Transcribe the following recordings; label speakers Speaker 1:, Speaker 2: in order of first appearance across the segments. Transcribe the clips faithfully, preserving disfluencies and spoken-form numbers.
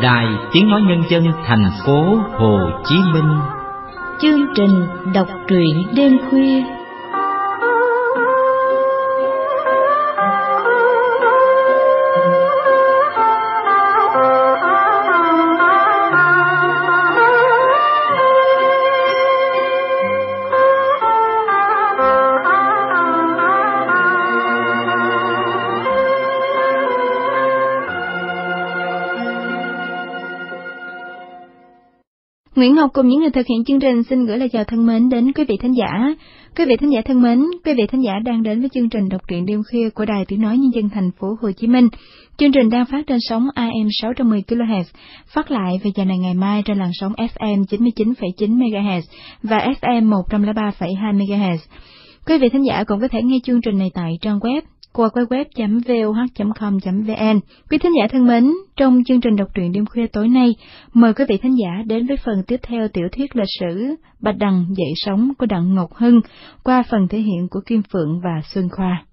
Speaker 1: Đài Tiếng Nói Nhân dân thành phố Hồ Chí Minh.
Speaker 2: Chương trình đọc truyện đêm khuya. Nguyễn Ngọc cùng những người thực hiện chương trình xin gửi lời chào thân mến đến quý vị thính giả. Quý vị thính giả thân mến, quý vị thính giả đang đến với chương trình đọc truyện đêm khuya của Đài Tiếng Nói Nhân dân thành phố Hồ Chí Minh. Chương trình đang phát trên sóng A M sáu trăm mười ki lô héc, phát lại vào giờ này ngày mai trên làn sóng F M chín mươi chín phẩy chín mê ga héc và F M một trăm lẻ ba phẩy hai mê ga héc. Quý vị thính giả cũng có thể nghe chương trình này tại trang web qua www chấm voh chấm com chấm vn. Quý thính giả thân mến, trong chương trình đọc truyện đêm khuya tối nay, mời quý vị thính giả đến với phần tiếp theo tiểu thuyết lịch sử Bạch Đằng dậy sóng của Đặng Ngọc Hưng qua phần thể hiện của Kim Phượng và Xuân Khoa.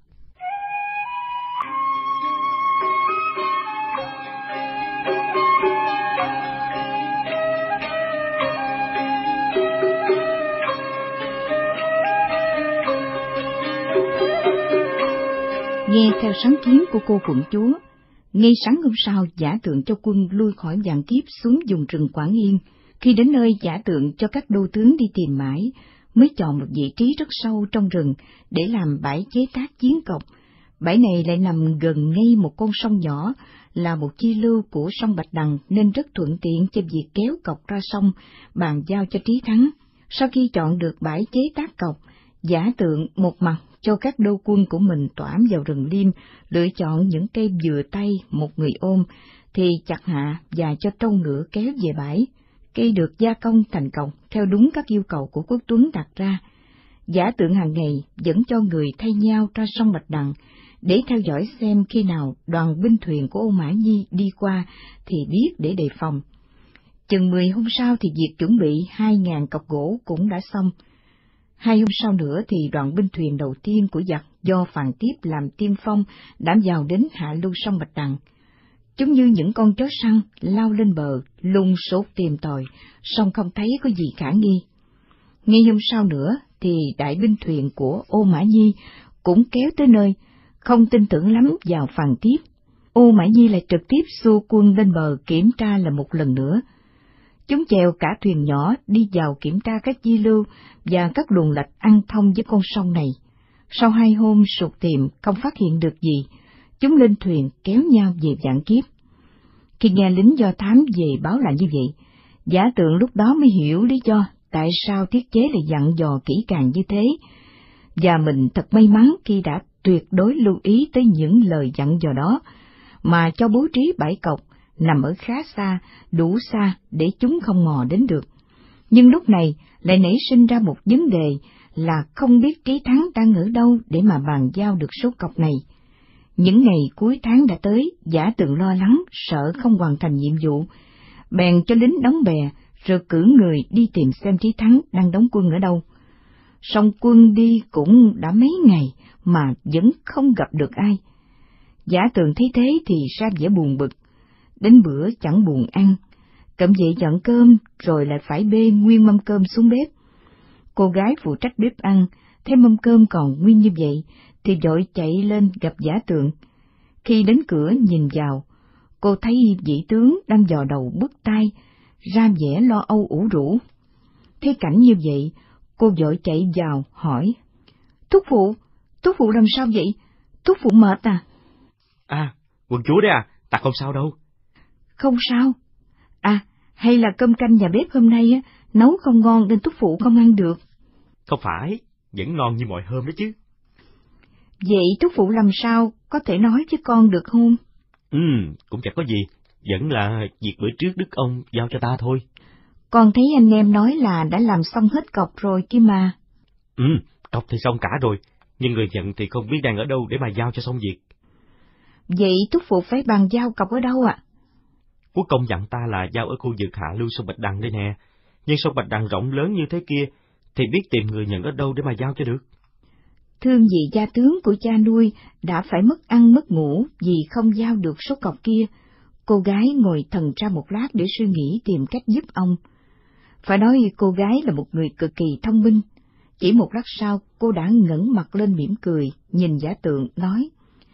Speaker 3: Nghe theo sáng kiến của cô quận chúa, ngay sáng hôm sau Giả Tượng cho quân lui khỏi Vạn Kiếp xuống vùng rừng Quảng Yên. Khi đến nơi, Giả Tượng cho các đô tướng đi tìm mãi, mới chọn một vị trí rất sâu trong rừng để làm bãi chế tác chiến cọc. Bãi này lại nằm gần ngay một con sông nhỏ, là một chi lưu của sông Bạch Đằng nên rất thuận tiện cho việc kéo cọc ra sông, bàn giao cho Trí Thắng. Sau khi chọn được bãi chế tác cọc, Giả Tượng một mặt cho các đô quân của mình toảm vào rừng liêm, lựa chọn những cây vừa tay một người ôm, thì chặt hạ và cho trâu ngựa kéo về bãi. Cây được gia công thành cọc theo đúng các yêu cầu của Quốc Tuấn đặt ra. Giả Tượng hàng ngày dẫn cho người thay nhau ra sông Bạch Đằng, để theo dõi xem khi nào đoàn binh thuyền của Ô Mã Nhi đi qua thì biết để đề phòng. Chừng mười hôm sau thì việc chuẩn bị hai ngàn cọc gỗ cũng đã xong. Hai hôm sau nữa thì đoàn binh thuyền đầu tiên của giặc do Phàn Tiếp làm tiên phong đã vào đến hạ lưu sông Bạch Đằng. Chúng như những con chó săn lao lên bờ, lùng sốt tìm tòi, song không thấy có gì khả nghi. Ngay hôm sau nữa thì đại binh thuyền của Ô Mã Nhi cũng kéo tới nơi, không tin tưởng lắm vào Phàn Tiếp. Ô Mã Nhi lại trực tiếp xua quân lên bờ kiểm tra là một lần nữa. Chúng chèo cả thuyền nhỏ đi vào kiểm tra các di lưu và các luồng lạch ăn thông với con sông này. Sau hai hôm sục tìm không phát hiện được gì, chúng lên thuyền kéo nhau về Vạn Kiếp. Khi nghe lính do thám về báo là như vậy, Giả Tượng lúc đó mới hiểu lý do tại sao thiết chế lại dặn dò kỹ càng như thế, và mình thật may mắn khi đã tuyệt đối lưu ý tới những lời dặn dò đó, mà cho bố trí bãi cọc nằm ở khá xa, đủ xa để chúng không mò đến được. Nhưng lúc này lại nảy sinh ra một vấn đề là không biết Trí Thắng đang ở đâu để mà bàn giao được số cọc này. Những ngày cuối tháng đã tới, Giả Tượng lo lắng, sợ không hoàn thành nhiệm vụ, bèn cho lính đóng bè, rồi cử người đi tìm xem Trí Thắng đang đóng quân ở đâu. Song quân đi cũng đã mấy ngày mà vẫn không gặp được ai. Giả Tượng thấy thế thì ra vẻ buồn bực. Đến bữa chẳng buồn ăn, cẩm dậy dọn cơm rồi lại phải bê nguyên mâm cơm xuống bếp. Cô gái phụ trách bếp ăn, thấy mâm cơm còn nguyên như vậy, thì vội chạy lên gặp Giả Tượng. Khi đến cửa nhìn vào, cô thấy vị tướng đang dò đầu bứt tai, ra vẻ lo âu ủ rũ. Thấy cảnh như vậy, cô vội chạy vào hỏi: "Thúc phụ, thúc phụ làm sao vậy? Thúc phụ mệt à?"
Speaker 4: "À, quận chúa đấy à, ta không sao đâu."
Speaker 3: "Không sao? À, hay là cơm canh nhà bếp hôm nay á, nấu không ngon nên thúc phụ không ăn được?"
Speaker 4: "Không phải, vẫn ngon như mọi hôm đấy chứ."
Speaker 3: "Vậy thúc phụ làm sao, có thể nói với con được không?"
Speaker 4: Ừ, cũng chẳng có gì, vẫn là việc bữa trước Đức ông giao cho ta thôi."
Speaker 3: "Con thấy anh em nói là đã làm xong hết cọc rồi kia mà."
Speaker 4: "Ừ, cọc thì xong cả rồi, nhưng người nhận thì không biết đang ở đâu để mà giao cho xong việc."
Speaker 3: "Vậy thúc phụ phải bàn giao cọc ở đâu ạ?"
Speaker 4: "Quốc công dặn ta là giao ở khu vực hạ lưu sông Bạch Đằng đây nè, nhưng sông Bạch Đằng rộng lớn như thế kia, thì biết tìm người nhận ở đâu để mà giao cho được."
Speaker 3: "Thương vì gia tướng của cha nuôi đã phải mất ăn mất ngủ vì không giao được số cọc kia, cô gái ngồi thần ra một lát để suy nghĩ tìm cách giúp ông. Phải nói cô gái là một người cực kỳ thông minh. Chỉ một lát sau, cô đã ngẩng mặt lên mỉm cười, nhìn Giả Tượng, nói: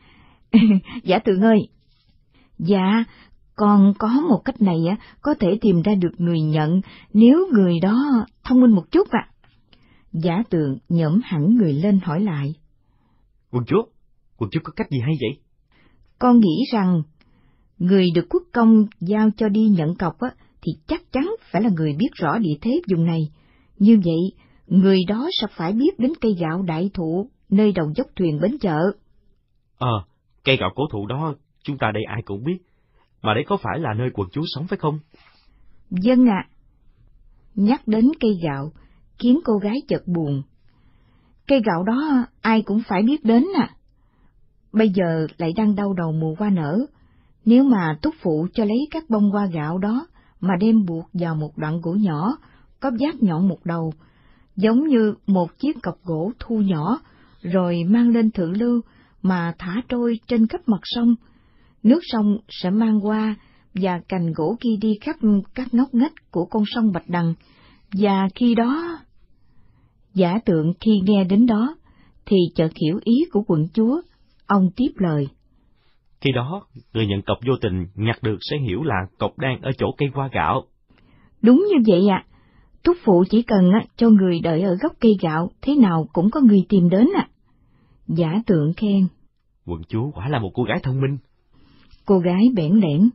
Speaker 3: Giả Tượng ơi! Dạ, còn có một cách này á, có thể tìm ra được người nhận nếu người đó thông minh một chút ạ. À. Giả Tượng nhổm hẳn người lên hỏi lại:
Speaker 4: Quận chúa, quận chúa có cách gì hay vậy?
Speaker 3: Con nghĩ rằng người được quốc công giao cho đi nhận cọc á, thì chắc chắn phải là người biết rõ địa thế vùng này. Như vậy, người đó sẽ phải biết đến cây gạo đại thụ nơi đầu dốc thuyền bến chợ.
Speaker 4: Ờ, à, cây gạo cổ thụ đó chúng ta đây ai cũng biết, mà đấy có phải là nơi quận chúa sống phải không?
Speaker 3: Vâng ạ. À. Nhắc đến cây gạo, khiến cô gái chợt buồn. Cây gạo đó ai cũng phải biết đến à. Bây giờ lại đang đau đầu mùa hoa nở, nếu mà thúc phụ cho lấy các bông hoa gạo đó mà đem buộc vào một đoạn gỗ nhỏ, có vát nhọn một đầu, giống như một chiếc cọc gỗ thu nhỏ, rồi mang lên thượng lưu mà thả trôi trên khắp mặt sông, nước sông sẽ mang qua và cành gỗ kia đi khắp các ngóc ngách của con sông Bạch Đằng, và khi đó... Giả Tượng khi nghe đến đó thì chợt hiểu ý của quận chúa, ông tiếp lời:
Speaker 4: Khi đó, người nhận cọc vô tình nhặt được sẽ hiểu là cọc đang ở chỗ cây hoa gạo.
Speaker 3: Đúng như vậy ạ. À. Thúc phụ chỉ cần cho người đợi ở gốc cây gạo, thế nào cũng có người tìm đến ạ. À. Giả Tượng khen:
Speaker 4: Quận chúa quả là một cô gái thông minh.
Speaker 3: Cô gái bẽn lẽn: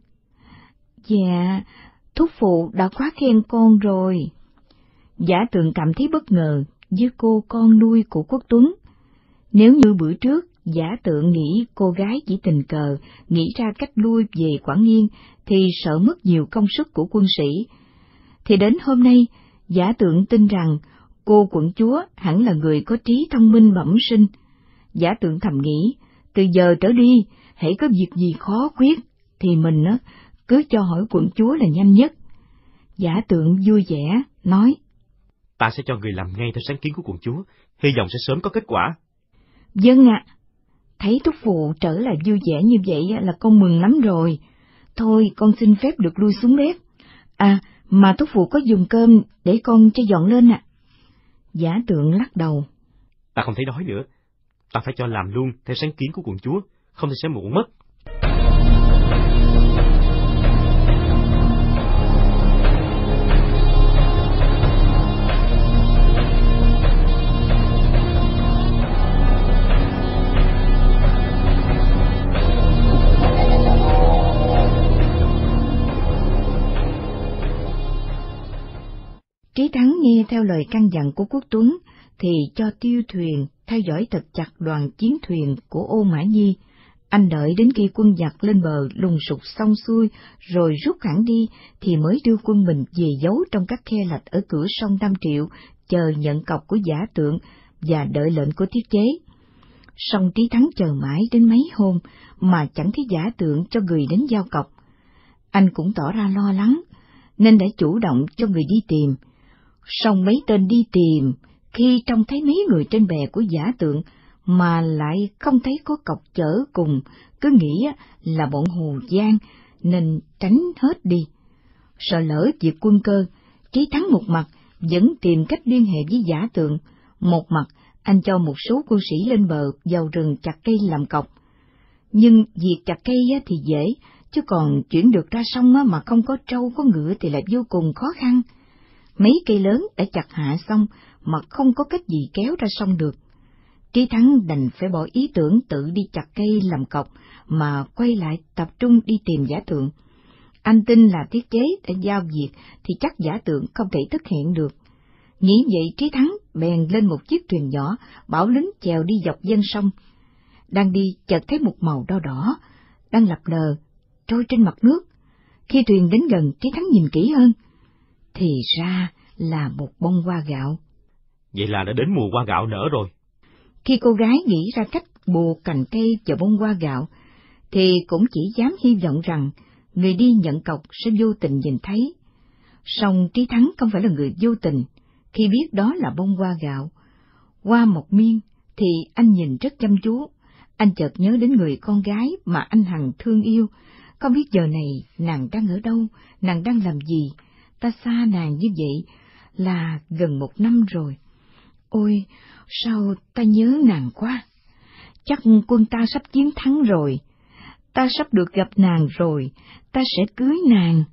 Speaker 3: Dạ, thúc phụ đã quá khen con rồi. Giả Tượng cảm thấy bất ngờ với cô con nuôi của Quốc Tuấn. Nếu như bữa trước, Giả Tượng nghĩ cô gái chỉ tình cờ nghĩ ra cách lui về Quảng Yên thì sợ mất nhiều công sức của quân sĩ, thì đến hôm nay, Giả Tượng tin rằng cô quận chúa hẳn là người có trí thông minh bẩm sinh. Giả Tượng thầm nghĩ, từ giờ trở đi, hễ có việc gì khó quyết, thì mình á cứ cho hỏi quận chúa là nhanh nhất. Giả Tượng vui vẻ, nói:
Speaker 4: Ta sẽ cho người làm ngay theo sáng kiến của quận chúa, hy vọng sẽ sớm có kết quả.
Speaker 3: Vâng ạ. À. Thấy thúc phụ trở lại vui vẻ như vậy là con mừng lắm rồi. Thôi con xin phép được lui xuống bếp. À, mà thúc phụ có dùng cơm để con cho dọn lên ạ. À. Giả Tượng lắc đầu:
Speaker 4: Ta không thấy đói nữa. Ta phải cho làm luôn theo sáng kiến của quận chúa, không thì sẽ muộn mất.
Speaker 3: Trí Thắng nghe theo lời căn dặn của Quốc Tuấn thì cho tiêu thuyền theo dõi thật chặt đoàn chiến thuyền của Ô Mã Nhi. Anh đợi đến khi quân giặc lên bờ lùng sục xong xuôi rồi rút hẳn đi thì mới đưa quân mình về giấu trong các khe lạch ở cửa sông Nam Triệu, chờ nhận cọc của Giả Tượng và đợi lệnh của Tiết Chế. Song Trí Thắng chờ mãi đến mấy hôm mà chẳng thấy Giả Tượng cho người đến giao cọc. Anh cũng tỏ ra lo lắng nên đã chủ động cho người đi tìm. Song mấy tên đi tìm, khi trông thấy mấy người trên bè của Giả Tượng mà lại không thấy có cọc chở cùng, cứ nghĩ là bọn Hồ Giang nên tránh hết đi. Sợ lỡ việc quân cơ, Trí Thắng một mặt vẫn tìm cách liên hệ với Giả Tượng, một mặt anh cho một số quân sĩ lên bờ vào rừng chặt cây làm cọc. Nhưng việc chặt cây thì dễ, chứ còn chuyển được ra sông mà không có trâu có ngựa thì lại vô cùng khó khăn. Mấy cây lớn đã chặt hạ xong mà không có cách gì kéo ra sông được. Trí Thắng đành phải bỏ ý tưởng tự đi chặt cây làm cọc mà quay lại tập trung đi tìm Giả Tượng. Anh tin là Tiết Chế đã giao việc thì chắc Giả Tượng không thể thức hẹn được. Nghĩ vậy Trí Thắng bèn lên một chiếc thuyền nhỏ, bảo lính chèo đi dọc ven sông. Đang đi chợt thấy một màu đỏ đỏ đang lập lờ trôi trên mặt nước. Khi thuyền đến gần, Trí Thắng nhìn kỹ hơn, thì ra là một bông hoa gạo.
Speaker 4: Vậy là đã đến mùa hoa gạo nở rồi.
Speaker 3: Khi cô gái nghĩ ra cách buộc cành cây vào bông hoa gạo, thì cũng chỉ dám hy vọng rằng người đi nhận cọc sẽ vô tình nhìn thấy. Song Trí Thắng không phải là người vô tình. Khi biết đó là bông hoa gạo, hoa mọc miên, thì anh nhìn rất chăm chú. Anh chợt nhớ đến người con gái mà anh hằng thương yêu, Không biết giờ này nàng đang ở đâu, nàng đang làm gì, ta xa nàng như vậy là gần một năm rồi. Ôi, sao ta nhớ nàng quá. Chắc quân ta sắp chiến thắng rồi, ta sắp được gặp nàng rồi, ta sẽ cưới nàng.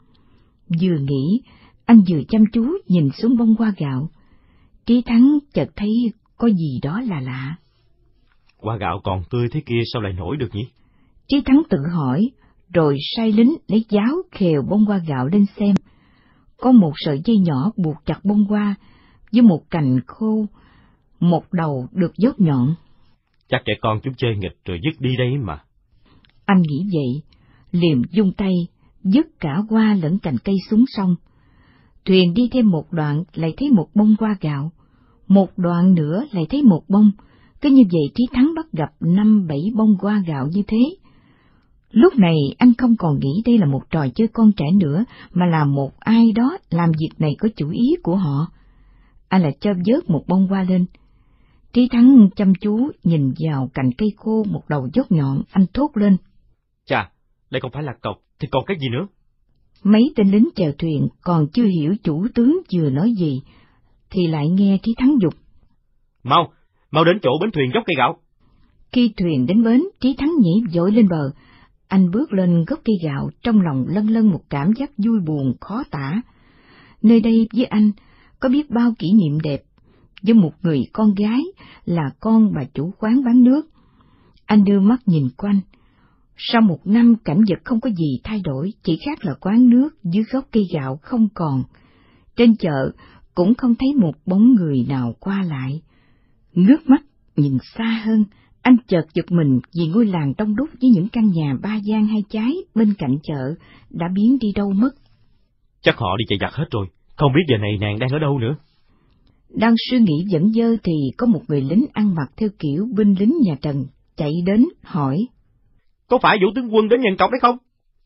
Speaker 3: Vừa nghĩ, anh vừa chăm chú nhìn xuống bông hoa gạo. Trí Thắng chợt thấy có gì đó là lạ.
Speaker 4: Hoa gạo còn tươi thế kia sao lại nổi được nhỉ?
Speaker 3: Trí Thắng tự hỏi, rồi sai lính lấy giáo khều bông hoa gạo lên xem. Có một sợi dây nhỏ buộc chặt bông hoa với một cành khô, một đầu được dốt nhọn.
Speaker 4: Chắc trẻ con chúng chơi nghịch rồi dứt đi đây mà.
Speaker 3: Anh nghĩ vậy, liền dung tay, dứt cả hoa lẫn cành cây xuống sông. Thuyền đi thêm một đoạn lại thấy một bông hoa gạo, một đoạn nữa lại thấy một bông, cứ như vậy Trí Thắng bắt gặp năm bảy bông hoa gạo như thế. Lúc này anh không còn nghĩ đây là một trò chơi con trẻ nữa, mà là một ai đó làm việc này có chủ ý của họ. Anh lại chớp vớt một bông hoa lên. Trí Thắng chăm chú nhìn vào cành cây khô một đầu dốt nhọn, anh thốt lên.
Speaker 4: Chà, đây không phải là cọc, thì còn cái gì nữa?
Speaker 3: Mấy tên lính chèo thuyền còn chưa hiểu chủ tướng vừa nói gì, thì lại nghe Trí Thắng giục.
Speaker 4: Mau, mau đến chỗ bến thuyền dốc cây gạo.
Speaker 3: Khi thuyền đến bến, Trí Thắng nhảy vội lên bờ. Anh bước lên gốc cây gạo, trong lòng lân lân một cảm giác vui buồn khó tả. Nơi đây với anh có biết bao kỷ niệm đẹp, với một người con gái là con bà chủ quán bán nước. Anh đưa mắt nhìn quanh. Sau một năm cảnh vật không có gì thay đổi, chỉ khác là quán nước dưới gốc cây gạo không còn. Trên chợ cũng không thấy một bóng người nào qua lại. Ngước mắt nhìn xa hơn, anh chợt giật mình vì ngôi làng đông đúc với những căn nhà ba gian hai chái bên cạnh chợ đã biến đi đâu mất.
Speaker 4: Chắc họ đi chạy giặc hết rồi, không biết giờ này nàng đang ở đâu nữa.
Speaker 3: Đang suy nghĩ dẫn dơ thì có một người lính ăn mặc theo kiểu binh lính nhà Trần chạy đến hỏi.
Speaker 4: Có phải Vũ tướng quân đến nhận cọc đấy không?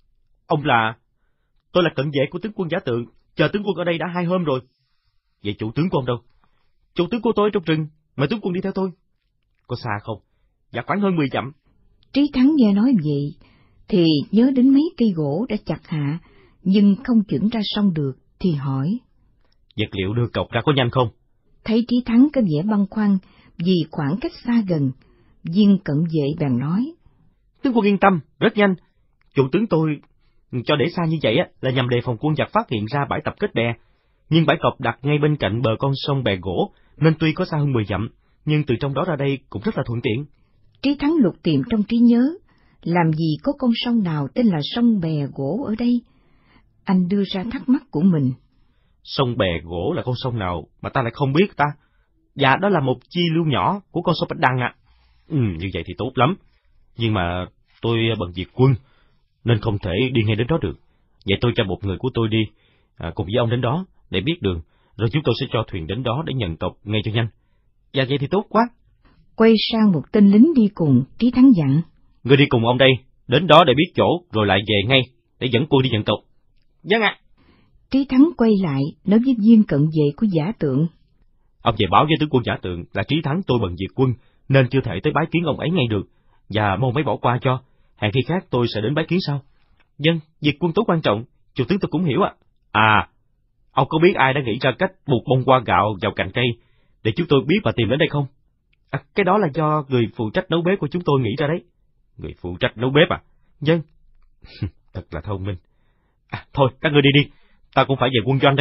Speaker 4: Ông là... Tôi là cận vệ của tướng quân Giả Tượng, chờ tướng quân ở đây đã hai hôm rồi. Vậy chủ tướng của ông đâu? Chủ tướng của tôi trong rừng, mời tướng quân đi theo tôi. Có xa không? Dạ khoảng hơn mười dặm.
Speaker 3: Trí Thắng nghe nói vậy, thì nhớ đến mấy cây gỗ đã chặt hạ, nhưng không chuyển ra sông được, thì hỏi.
Speaker 4: Vật liệu đưa cọc ra có nhanh không?
Speaker 3: Thấy Trí Thắng có vẻ băn khoăn, vì khoảng cách xa gần, viên cận vệ bèn nói.
Speaker 4: Tướng quân yên tâm, rất nhanh. Chủ tướng tôi cho để xa như vậy á là nhằm đề phòng quân giặc phát hiện ra bãi tập kết bè. Nhưng bãi cọc đặt ngay bên cạnh bờ con sông bè gỗ, nên tuy có xa hơn mười dặm, nhưng từ trong đó ra đây cũng rất là thuận tiện.
Speaker 3: Trí Thắng lục tìm trong trí nhớ, làm gì có con sông nào tên là sông bè gỗ ở đây? Anh đưa ra thắc mắc của mình.
Speaker 4: Sông bè gỗ là con sông nào mà ta lại không biết ta? Dạ đó là một chi lưu nhỏ của con sông Bạch Đằng ạ. À. Ừ, như vậy thì tốt lắm. Nhưng mà tôi bận việc quân, nên không thể đi ngay đến đó được. Vậy tôi cho một người của tôi đi, à, cùng với ông đến đó, để biết đường, rồi chúng tôi sẽ cho thuyền đến đó để nhận cọc ngay cho nhanh. Dạ vậy thì tốt quá.
Speaker 3: Quay sang một tên lính đi cùng, Trí Thắng dặn.
Speaker 4: Người đi cùng ông đây, đến đó để biết chỗ, rồi lại về ngay, để dẫn tôi đi nhận cọc. Vâng ạ.
Speaker 3: Trí Thắng quay lại, nói với viên cận vệ của Giả Tượng.
Speaker 4: Ông về báo với tướng quân Giả Tượng là Trí Thắng tôi bận việc quân, nên chưa thể tới bái kiến ông ấy ngay được, và mong mấy bỏ qua cho, hẹn khi khác tôi sẽ đến bái kiến sau. Vâng, việc quân tố quan trọng, chủ tướng tôi cũng hiểu ạ. À. à, ông có biết ai đã nghĩ ra cách buộc bông hoa gạo vào cành cây, để chúng tôi biết và tìm đến đây không? À, cái đó là do người phụ trách nấu bếp của chúng tôi nghĩ ra đấy. Người phụ trách nấu bếp à? Vâng. Thật là thông minh. À, thôi, các ngươi đi đi, ta cũng phải về quân doanh đây.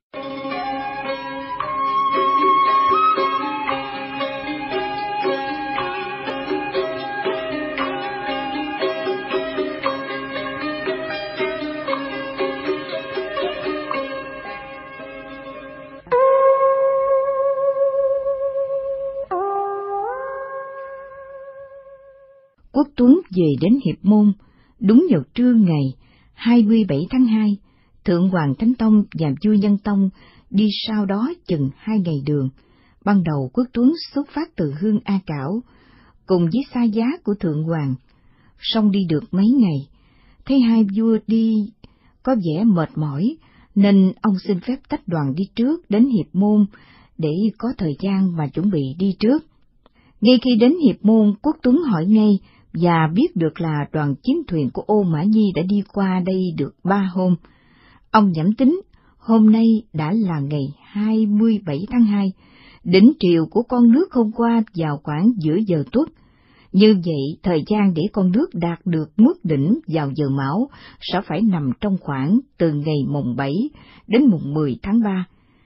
Speaker 3: Quốc Tuấn về đến Hiệp Môn, đúng vào trưa ngày hai mươi bảy tháng hai, Thượng Hoàng Thánh Tông và Vua Nhân Tông đi sau đó chừng hai ngày đường. Ban đầu Quốc Tuấn xuất phát từ Hương A Cảo, cùng với xa giá của Thượng Hoàng. Song đi được mấy ngày, thấy hai vua đi có vẻ mệt mỏi, nên ông xin phép tách đoàn đi trước đến Hiệp Môn, để có thời gian mà chuẩn bị đi trước. Ngay khi đến Hiệp Môn, Quốc Tuấn hỏi ngay và biết được là đoàn chiến thuyền của Ô Mã Nhi đã đi qua đây được ba hôm. Ông nhẩm tính, hôm nay đã là ngày hai mươi bảy tháng hai, đỉnh triều của con nước hôm qua vào khoảng giữa giờ tuất. Như vậy, thời gian để con nước đạt được mức đỉnh vào giờ Mão sẽ phải nằm trong khoảng từ ngày mùng bảy đến mùng mười tháng ba.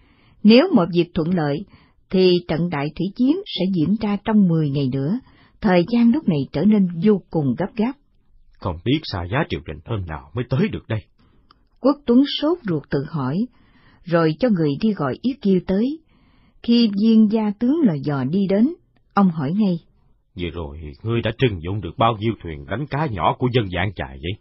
Speaker 3: Nếu mọi việc thuận lợi, thì trận đại thủy chiến sẽ diễn ra trong mười ngày nữa. Thời gian lúc này trở nên vô cùng gấp gáp.
Speaker 4: Không biết xa giá triều đình hôm nào mới tới được đây?
Speaker 3: Quốc Tuấn sốt ruột tự hỏi, rồi cho người đi gọi Yết Kiêu tới. Khi viên gia tướng lò dò đi đến, ông hỏi ngay:
Speaker 4: Vừa rồi ngươi đã trưng dụng được bao nhiêu thuyền đánh cá nhỏ của dân Vạn Chài vậy?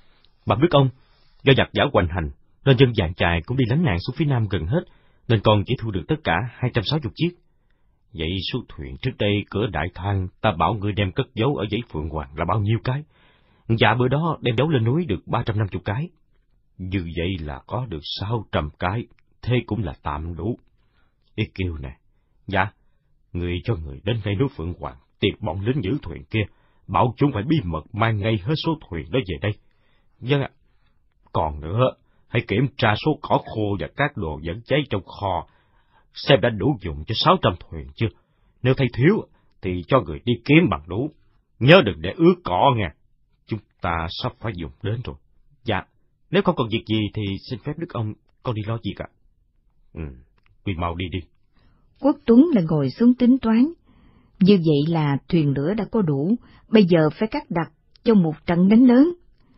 Speaker 4: Bẩm đức ông, do giặc giả hoành hành, nên dân Vạn Chài cũng đi lánh nạn xuống phía nam gần hết, nên con chỉ thu được tất cả hai trăm sáu mươi chiếc. Vậy số thuyền trước đây cửa Đại Thang ta bảo ngươi đem cất giấu ở dãy Phượng Hoàng là bao nhiêu cái? Dạ bữa đó đem giấu lên núi được ba trăm năm mươi cái. Như vậy là có được sáu trăm cái, thế cũng là tạm đủ. Yết Kiêu nè, dạ, người cho người đến ngay núi Phượng Hoàng, tiệt bọn lính giữ thuyền kia, bảo chúng phải bí mật mang ngay hết số thuyền đó về đây. Vâng ạ. Còn nữa, hãy kiểm tra số cỏ khô và các đồ dẫn cháy trong kho, xem đã đủ dùng cho sáu trăm thuyền chưa. Nếu thấy thiếu, thì cho người đi kiếm bằng đủ. Nhớ đừng để ướt cỏ nghe. Chúng ta sắp phải dùng đến rồi. Dạ, nếu không còn việc gì thì xin phép đức ông, con đi lo việc ạ. Ừ, quy mau đi đi.
Speaker 3: Quốc Tuấn lại ngồi xuống tính toán. Như vậy là thuyền lửa đã có đủ, bây giờ phải cắt đặt cho một trận đánh lớn.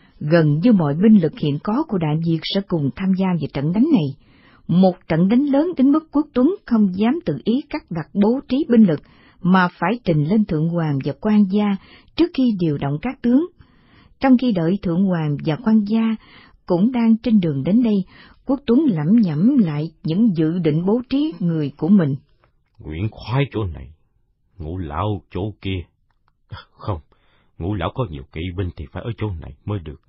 Speaker 3: Gần như mọi binh lực hiện có của Đại Việt sẽ cùng tham gia vào trận đánh này. Một trận đánh lớn đến mức Quốc Tuấn không dám tự ý cắt đặt bố trí binh lực, mà phải trình lên Thượng Hoàng và Quan gia trước khi điều động các tướng. Trong khi đợi Thượng Hoàng và Quan gia cũng đang trên đường đến đây, Quốc Tuấn lẩm nhẩm lại những dự định bố trí người của mình.
Speaker 4: Nguyễn Khoái chỗ này, Ngũ Lão chỗ kia. Không, Ngũ Lão có nhiều kỵ binh thì phải ở chỗ này mới được.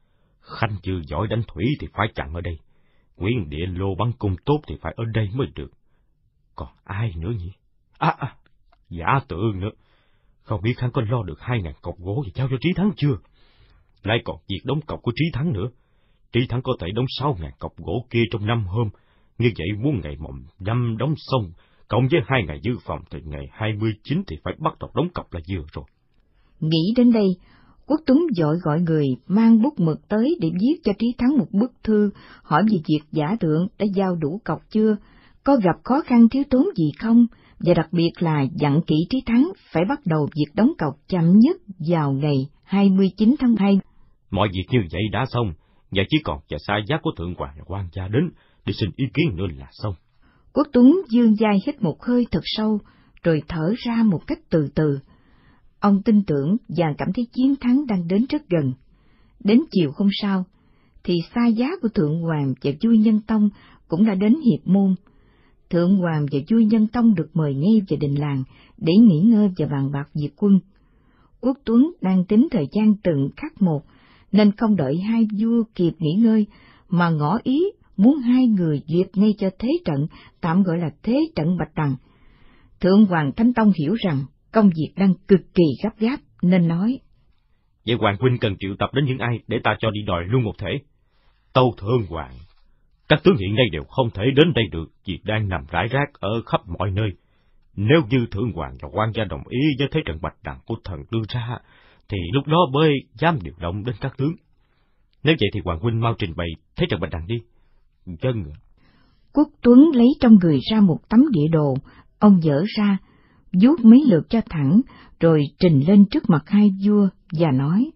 Speaker 4: Khanh Chư giỏi đánh thủy thì phải chặn ở đây. Nguyễn Địa Lô bắn cung tốt thì phải ở đây mới được. Còn ai nữa nhỉ? À, à, Giả Tượng nữa. Không biết hắn có lo được hai ngàn cọc gỗ và trao cho Trí Thắng chưa? Lại còn việc đóng cọc của Trí Thắng nữa. Trí Thắng có thể đóng sáu ngàn cọc gỗ kia trong năm hôm. Như vậy muốn ngày mồng năm đóng xong, cộng với hai ngày dự phòng thì ngày hai mươi chín thì phải bắt đầu đóng cọc là vừa rồi.
Speaker 3: Nghĩ đến đây, Quốc Tuấn vội gọi người mang bút mực tới để viết cho Trí Thắng một bức thư, hỏi về việc Giả Tượng đã giao đủ cọc chưa, có gặp khó khăn thiếu tốn gì không, và đặc biệt là dặn kỹ Trí Thắng phải bắt đầu việc đóng cọc chậm nhất vào ngày hai mươi chín tháng hai.
Speaker 4: Mọi việc như vậy đã xong, và chỉ còn chờ xa giá của Thượng Hoàng và Quan gia đến để xin ý kiến nữa là xong.
Speaker 3: Quốc Tuấn dương vai hít một hơi thật sâu, rồi thở ra một cách từ từ. Ông tin tưởng và cảm thấy chiến thắng đang đến rất gần. Đến chiều hôm sau, thì xa giá của Thượng Hoàng và Vui Nhân Tông cũng đã đến Hiệp Môn. Thượng Hoàng và Vui Nhân Tông được mời ngay về đình làng để nghỉ ngơi và bàn bạc việc quân. Quốc Tuấn đang tính thời gian từng khắc một, nên không đợi hai vua kịp nghỉ ngơi, mà ngỏ ý muốn hai người duyệt ngay cho thế trận, tạm gọi là thế trận Bạch Đằng. Thượng Hoàng Thánh Tông hiểu rằng công việc đang cực kỳ gấp gáp, nên nói:
Speaker 4: Vậy Hoàng huynh cần triệu tập đến những ai để ta cho đi đòi luôn một thể? Tâu Thượng Hoàng, các tướng hiện nay đều không thể đến đây được, vì đang nằm rải rác ở khắp mọi nơi. Nếu như Thượng Hoàng và Quan gia đồng ý với thế trận Bạch Đằng của thần đưa ra, thì lúc đó mới dám điều động đến các tướng. Nếu vậy thì Hoàng huynh mau trình bày thế trận Bạch Đằng đi. Chân.
Speaker 3: Quốc Tuấn lấy trong người ra một tấm địa đồ, ông dở ra, vuốt mấy lượt cho thẳng, rồi trình lên trước mặt hai vua và nói: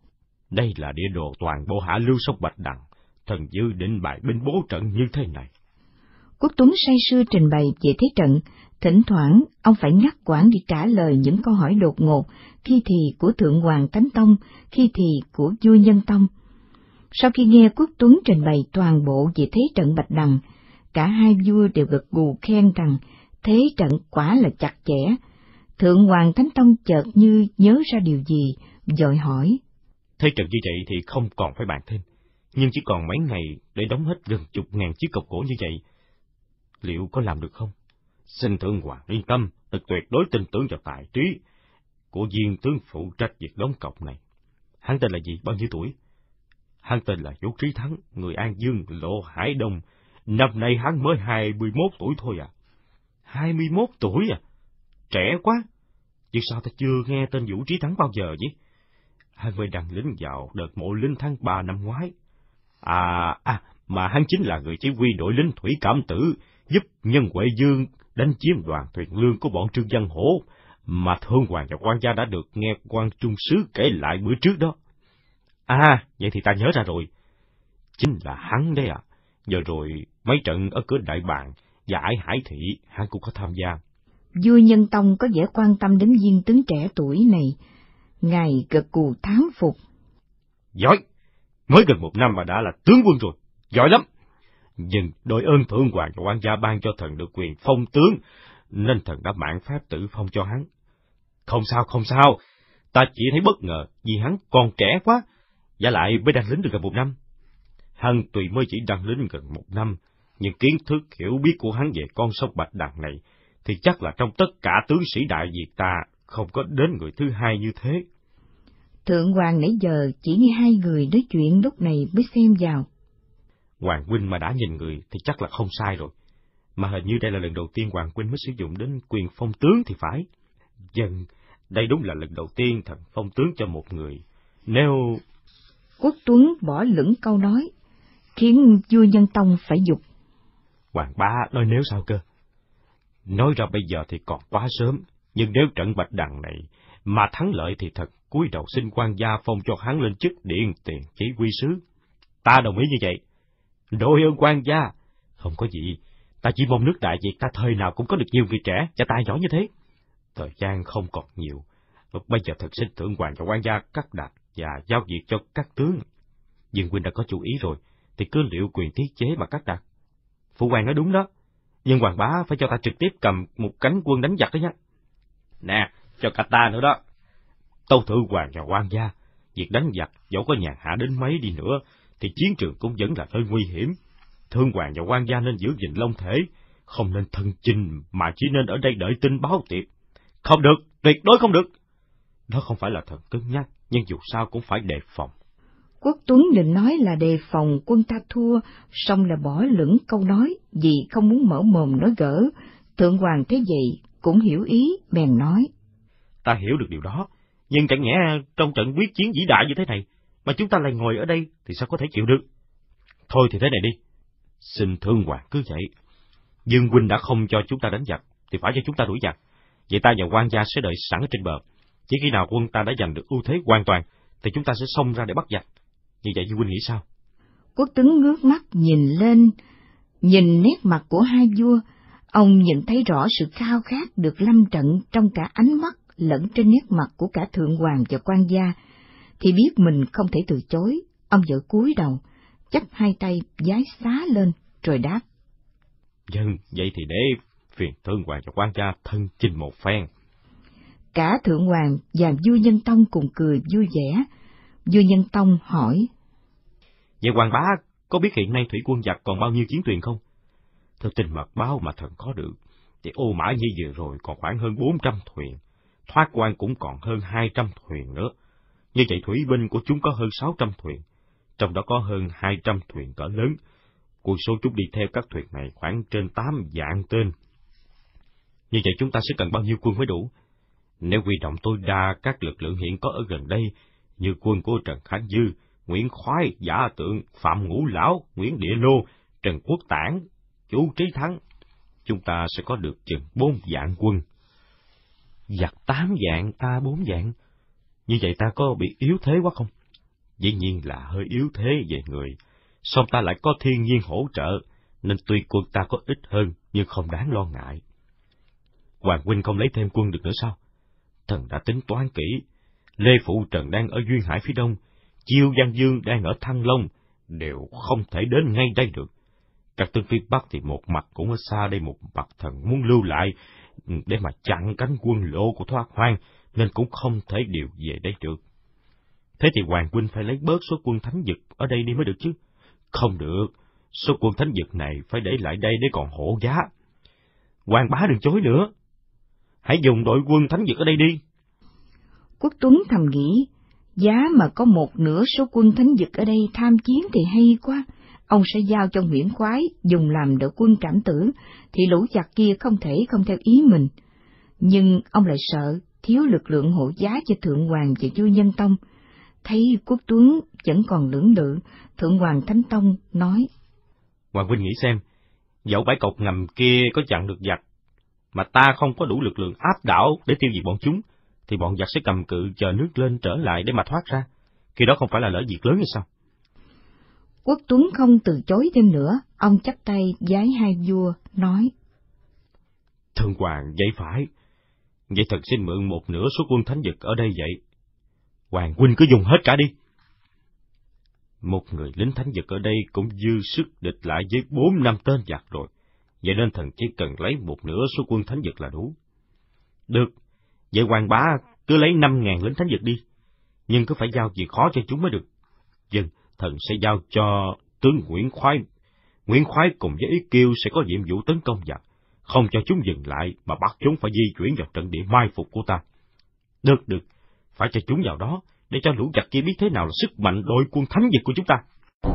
Speaker 4: Đây là địa đồ toàn bộ hạ lưu sông Bạch Đằng, thần dự định bài binh bố trận như thế này.
Speaker 3: Quốc Tuấn say sưa trình bày về thế trận, thỉnh thoảng ông phải ngắt quãng để trả lời những câu hỏi đột ngột, khi thì của Thượng Hoàng Thánh Tông, khi thì của Vui Nhân Tông. Sau khi nghe Quốc Tuấn trình bày toàn bộ về thế trận Bạch Đằng, cả hai vua đều gật gù khen rằng thế trận quả là chặt chẽ. Thượng Hoàng Thánh Tông chợt như nhớ ra điều gì, vội hỏi:
Speaker 4: Thế trận như vậy thì không còn phải bàn thêm, nhưng chỉ còn mấy ngày để đóng hết gần chục ngàn chiếc cọc gỗ như vậy, liệu có làm được không? Xin Thượng Hoàng yên tâm, thật tuyệt đối tin tưởng vào tài trí của viên tướng phụ trách việc đóng cọc này. Hắn tên là gì, bao nhiêu tuổi? Hắn tên là Vũ Trí Thắng, người An Dương, Lộ Hải Đông. Năm nay hắn mới hai mươi mốt tuổi thôi à. Hai mươi mốt tuổi à? Trẻ quá. Nhưng sao ta chưa nghe tên Vũ Trí Thắng bao giờ vậy? Hắn mới đăng lính vào đợt mộ lính tháng ba năm ngoái. À, à, mà hắn chính là người chỉ huy đội lính thủy cảm tử, giúp Nhân Huệ Dương đánh chiếm đoàn thuyền lương của bọn Trương Văn Hổ, mà Thượng Hoàng và quan gia đã được nghe quan trung sứ kể lại bữa trước đó. À, vậy thì ta nhớ ra rồi. Chính là hắn đấy à. Giờ rồi mấy trận ở cửa Đại Bàng và Ải Hải Thị hắn cũng có tham gia.
Speaker 3: Vua Nhân Tông có vẻ quan tâm đến viên tướng trẻ tuổi này. Ngài gật gù thán phục.
Speaker 4: Giỏi, mới gần một năm mà đã là tướng quân rồi, giỏi lắm. Nhưng đội ơn Thượng Hoàng và quan gia ban cho thần được quyền phong tướng, nên thần đã mạn phép tự phong cho hắn. Không sao, không sao, ta chỉ thấy bất ngờ vì hắn còn trẻ quá, và lại mới đăng lính được gần một năm. Hắn tuy mới chỉ đăng lính gần một năm, nhưng kiến thức hiểu biết của hắn về con sông Bạch Đằng này, thì chắc là trong tất cả tướng sĩ Đại Việt ta không có đến người thứ hai như thế.
Speaker 3: Thượng Hoàng nãy giờ chỉ nghe hai người nói chuyện, lúc này mới xem vào.
Speaker 4: Hoàng huynh mà đã nhìn người thì chắc là không sai rồi. Mà hình như đây là lần đầu tiên Hoàng huynh mới sử dụng đến quyền phong tướng thì phải. Dân, đây đúng là lần đầu tiên thần phong tướng cho một người. Nếu...
Speaker 3: Quốc Tuấn bỏ lửng câu nói, khiến vua Nhân Tông phải giục.
Speaker 4: Hoàng bá nói nếu sao cơ? Nói ra bây giờ thì còn quá sớm, nhưng nếu trận Bạch Đằng này mà thắng lợi thì thật cúi đầu xin quan gia phong cho hắn lên chức điện tiền chỉ huy sứ. Ta đồng ý như vậy. Đội ơn quan gia, không có gì, ta chỉ mong nước Đại Việt ta thời nào cũng có được nhiều người trẻ và tài giỏi như thế. Thời gian không còn nhiều, bây giờ thật xin Thượng Hoàng và quan gia cắt đặt và giao việc cho các tướng. Dương huynh đã có chủ ý rồi, thì cứ liệu quyền thiết chế mà cắt đặt. Phụ hoàng nói đúng đó, nhưng hoàng bá phải cho ta trực tiếp cầm một cánh quân đánh giặc đó nhé. Nè, cho cả ta nữa đó. Tâu Thượng Hoàng và quan gia, việc đánh giặc dẫu có nhàn hạ đến mấy đi nữa, thì chiến trường cũng vẫn là nơi nguy hiểm. Thượng Hoàng và quan gia nên giữ gìn long thể, không nên thân chinh mà chỉ nên ở đây đợi tin báo tiệp. Không được, tuyệt đối không được. Đó không phải là thần cứng nhắc, nhưng dù sao cũng phải đề phòng.
Speaker 3: Quốc Tuấn định nói là đề phòng quân ta thua, song là bỏ lửng câu nói vì không muốn mở mồm nói gỡ. Thượng Hoàng thấy vậy cũng hiểu ý, bèn nói.
Speaker 4: Ta hiểu được điều đó, nhưng chẳng nhẽ trong trận quyết chiến vĩ đại như thế này, mà chúng ta lại ngồi ở đây thì sao có thể chịu được. Thôi thì thế này đi, xin Thượng Hoàng cứ vậy. Dương huynh đã không cho chúng ta đánh giặc, thì phải cho chúng ta đuổi giặc. Vậy ta và quan gia sẽ đợi sẵn ở trên bờ. Chỉ khi nào quân ta đã giành được ưu thế hoàn toàn, thì chúng ta sẽ xông ra để bắt giặc. Như vậy Dương huynh nghĩ sao?
Speaker 3: Quốc Tuấn ngước mắt nhìn lên, nhìn nét mặt của hai vua. Ông nhận thấy rõ sự khao khát được lâm trận trong cả ánh mắt lẫn trên nét mặt của cả Thượng Hoàng và quan gia, thì biết mình không thể từ chối. Ông vội cúi đầu, chắp hai tay vái xá lên, rồi đáp.
Speaker 4: Dân, vậy thì để phiền Thượng Hoàng và quan gia thân chinh một phen.
Speaker 3: Cả Thượng Hoàng và vua Nhân Tông cùng cười vui vẻ. Vua Nhân Tông hỏi.
Speaker 4: Vậy hoàng bá có biết hiện nay thủy quân giặc còn bao nhiêu chiến thuyền không? Theo tin mật báo mà thần có được, thì Ô Mã Nhi vừa rồi còn khoảng hơn bốn trăm thuyền, Thoát Quan cũng còn hơn hai trăm thuyền nữa. Như vậy thủy binh của chúng có hơn sáu trăm thuyền, trong đó có hơn hai trăm thuyền cỡ lớn. Quân số chúng đi theo các thuyền này khoảng trên tám vạn tên. Như vậy chúng ta sẽ cần bao nhiêu quân mới đủ? Nếu huy động tối đa các lực lượng hiện có ở gần đây, như quân của Trần Khánh Dư, Nguyễn Khoái, Giả Tượng, Phạm Ngũ Lão, Nguyễn Địa Lô, Trần Quốc Tản, Chu Trí Thắng, chúng ta sẽ có được chừng bốn vạn quân. Giặc tám vạn, ta bốn vạn. Như vậy ta có bị yếu thế quá không? Dĩ nhiên là hơi yếu thế về người, song ta lại có thiên nhiên hỗ trợ, nên tuy quân ta có ít hơn, nhưng không đáng lo ngại. Hoàng huynh không lấy thêm quân được nữa sao? Thần đã tính toán kỹ. Lê Phụ Trần đang ở Duyên Hải phía đông, Chiêu Văn Dương đang ở Thăng Long, đều không thể đến ngay đây được. Các tướng phía Bắc thì một mặt cũng ở xa đây, một mặt thần muốn lưu lại để mà chặn cánh quân lộ của Thoát Hoang, nên cũng không thể điều về đây được. Thế thì Hoàng huynh phải lấy bớt số quân thánh dực ở đây đi mới được chứ. Không được, số quân thánh dực này phải để lại đây để còn hộ giá. Hoàng bá đừng chối nữa, hãy dùng đội quân thánh dực ở đây đi.
Speaker 3: Quốc Tuấn thầm nghĩ, giá mà có một nửa số quân thánh vực ở đây tham chiến thì hay quá, ông sẽ giao cho Nguyễn Khoái dùng làm đỡ quân trảm tử, thì lũ giặc kia không thể không theo ý mình. Nhưng ông lại sợ thiếu lực lượng hộ giá cho Thượng Hoàng và Vua Nhân Tông. Thấy Quốc Tuấn vẫn còn lưỡng lự, Thượng Hoàng Thánh Tông nói:
Speaker 4: Hoàng huynh nghĩ xem, dẫu bãi cọc ngầm kia có chặn được giặc, mà ta không có đủ lực lượng áp đảo để tiêu diệt bọn chúng, thì bọn giặc sẽ cầm cự chờ nước lên trở lại để mà thoát ra. Khi đó không phải là lỡ việc lớn hay sao?
Speaker 3: Quốc Tuấn không từ chối thêm nữa, ông chắp tay vái hai vua, nói:
Speaker 4: Thượng Hoàng, vậy phải. Vậy thật xin mượn một nửa số quân thánh vực ở đây vậy. Hoàng huynh cứ dùng hết cả đi. Một người lính thánh vực ở đây cũng dư sức địch lại với bốn năm tên giặc rồi. Vậy nên thần chỉ cần lấy một nửa số quân thánh vực là đủ. Được, vậy Hoàng bá cứ lấy năm ngàn lính thánh vực đi. Nhưng cứ phải giao việc khó cho chúng mới được. Vâng, thần sẽ giao cho tướng Nguyễn Khoái. Nguyễn Khoái cùng với Ý Kiêu sẽ có nhiệm vụ tấn công giặc, không cho chúng dừng lại mà bắt chúng phải di chuyển vào trận địa mai phục của ta. Được, được, phải cho chúng vào đó, để cho lũ giặc kia biết thế nào là sức mạnh đội quân thánh vực của chúng ta.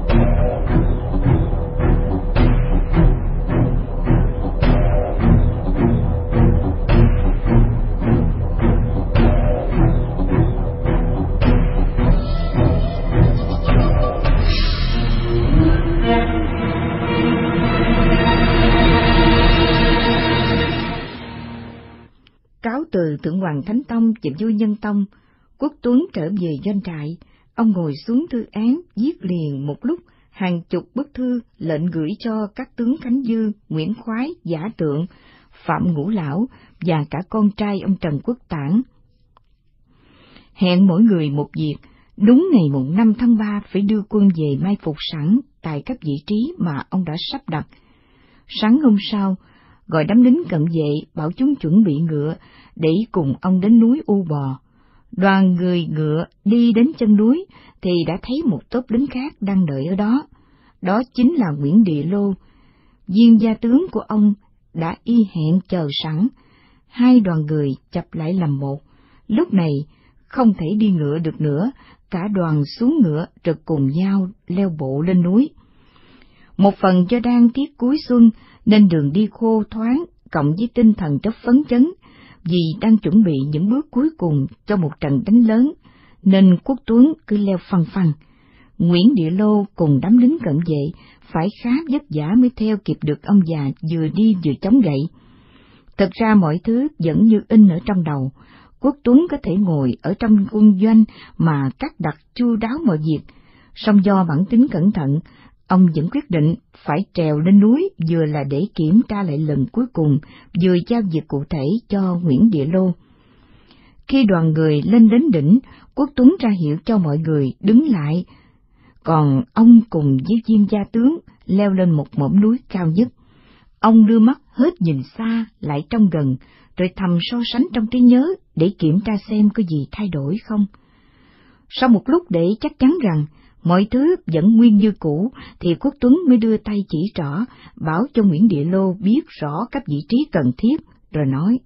Speaker 3: Cáo từ Thượng Hoàng Thánh Tông và Vua Nhân Tông, Quốc Tuấn trở về doanh trại. Ông ngồi xuống thư án, viết liền một lúc hàng chục bức thư lệnh gửi cho các tướng Khánh Dư, Nguyễn Khoái, Giả Tượng, Phạm Ngũ Lão và cả con trai ông Trần Quốc Tản. Hẹn mỗi người một việc, đúng ngày mùng năm tháng ba phải đưa quân về mai phục sẵn tại các vị trí mà ông đã sắp đặt. Sáng hôm sau, gọi đám lính cận vệ bảo chúng chuẩn bị ngựa để cùng ông đến núi U Bò. Đoàn người ngựa đi đến chân núi thì đã thấy một tốp lính khác đang đợi ở đó. Đó chính là Nguyễn Địa Lô. Viên gia tướng của ông đã y hẹn chờ sẵn. Hai đoàn người chập lại làm một. Lúc này không thể đi ngựa được nữa, cả đoàn xuống ngựa rồi cùng nhau leo bộ lên núi. Một phần do đang tiết cuối xuân nên đường đi khô thoáng, cộng với tinh thần rất phấn chấn, vì đang chuẩn bị những bước cuối cùng cho một trận đánh lớn, nên Quốc Tuấn cứ leo phăng phăng. Nguyễn Địa Lô cùng đám lính cận vệ phải khá vất vả mới theo kịp được ông già vừa đi vừa chống gậy. Thật ra mọi thứ vẫn như in ở trong đầu. Quốc Tuấn có thể ngồi ở trong quân doanh mà cắt đặt chu đáo mọi việc, song do bản tính cẩn thận, ông vẫn quyết định phải trèo lên núi, vừa là để kiểm tra lại lần cuối cùng, vừa giao việc cụ thể cho Nguyễn Địa Lô. Khi đoàn người lên đến đỉnh, Quốc Tuấn ra hiệu cho mọi người đứng lại, còn ông cùng với Viên gia tướng leo lên một mỏm núi cao nhất. Ông đưa mắt hết nhìn xa lại trông gần, rồi thầm so sánh trong trí nhớ để kiểm tra xem có gì thay đổi không. Sau một lúc để chắc chắn rằng mọi thứ vẫn nguyên như cũ, thì Quốc Tuấn mới đưa tay chỉ trỏ, bảo cho Nguyễn Địa Lô biết rõ các vị trí cần thiết, rồi nói: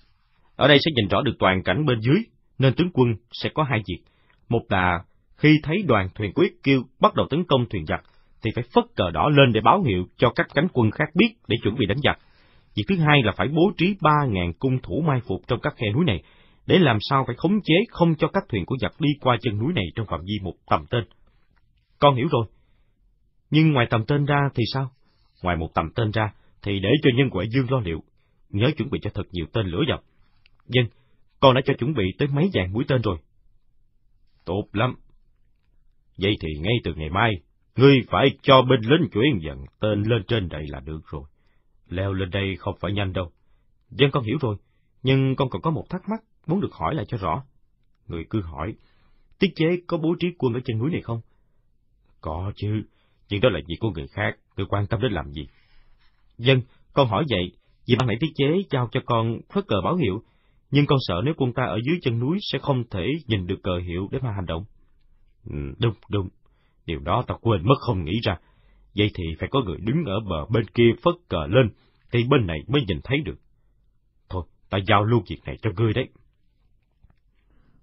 Speaker 4: Ở đây sẽ nhìn rõ được toàn cảnh bên dưới, nên tướng quân sẽ có hai việc. Một là khi thấy đoàn thuyền quyết kêu bắt đầu tấn công thuyền giặc, thì phải phất cờ đỏ lên để báo hiệu cho các cánh quân khác biết để chuẩn bị đánh giặc. Việc thứ hai là phải bố trí ba ngàn cung thủ mai phục trong các khe núi này, để làm sao phải khống chế không cho các thuyền của giặc đi qua chân núi này trong phạm vi một tầm tên. Con hiểu rồi. Nhưng ngoài tầm tên ra thì sao? Ngoài một tầm tên ra thì để cho nhân Huệ Dương lo liệu. Nhớ chuẩn bị cho thật nhiều tên lửa vào. Vâng, con đã cho chuẩn bị tới mấy vạn mũi tên rồi. Tốt lắm. Vậy thì ngay từ ngày mai, ngươi phải cho binh lính chuyển dần tên lên trên đây là được rồi. Leo lên đây không phải nhanh đâu. Vâng, con hiểu rồi. Nhưng con còn có một thắc mắc muốn được hỏi lại cho rõ. Người cứ hỏi, Tiết Chế có bố trí quân ở chân núi này không? Có chứ, nhưng đó là việc của người khác, người quan tâm đến làm gì? Vâng, con hỏi vậy, vì ban nãy Tiết Chế giao cho con phất cờ báo hiệu, nhưng con sợ nếu quân ta ở dưới chân núi sẽ không thể nhìn được cờ hiệu để mà hành động. Ừ, đúng, đúng, điều đó ta quên mất không nghĩ ra. Vậy thì phải có người đứng ở bờ bên kia phất cờ lên, thì bên này mới nhìn thấy được. Thôi, ta giao luôn việc này cho ngươi đấy.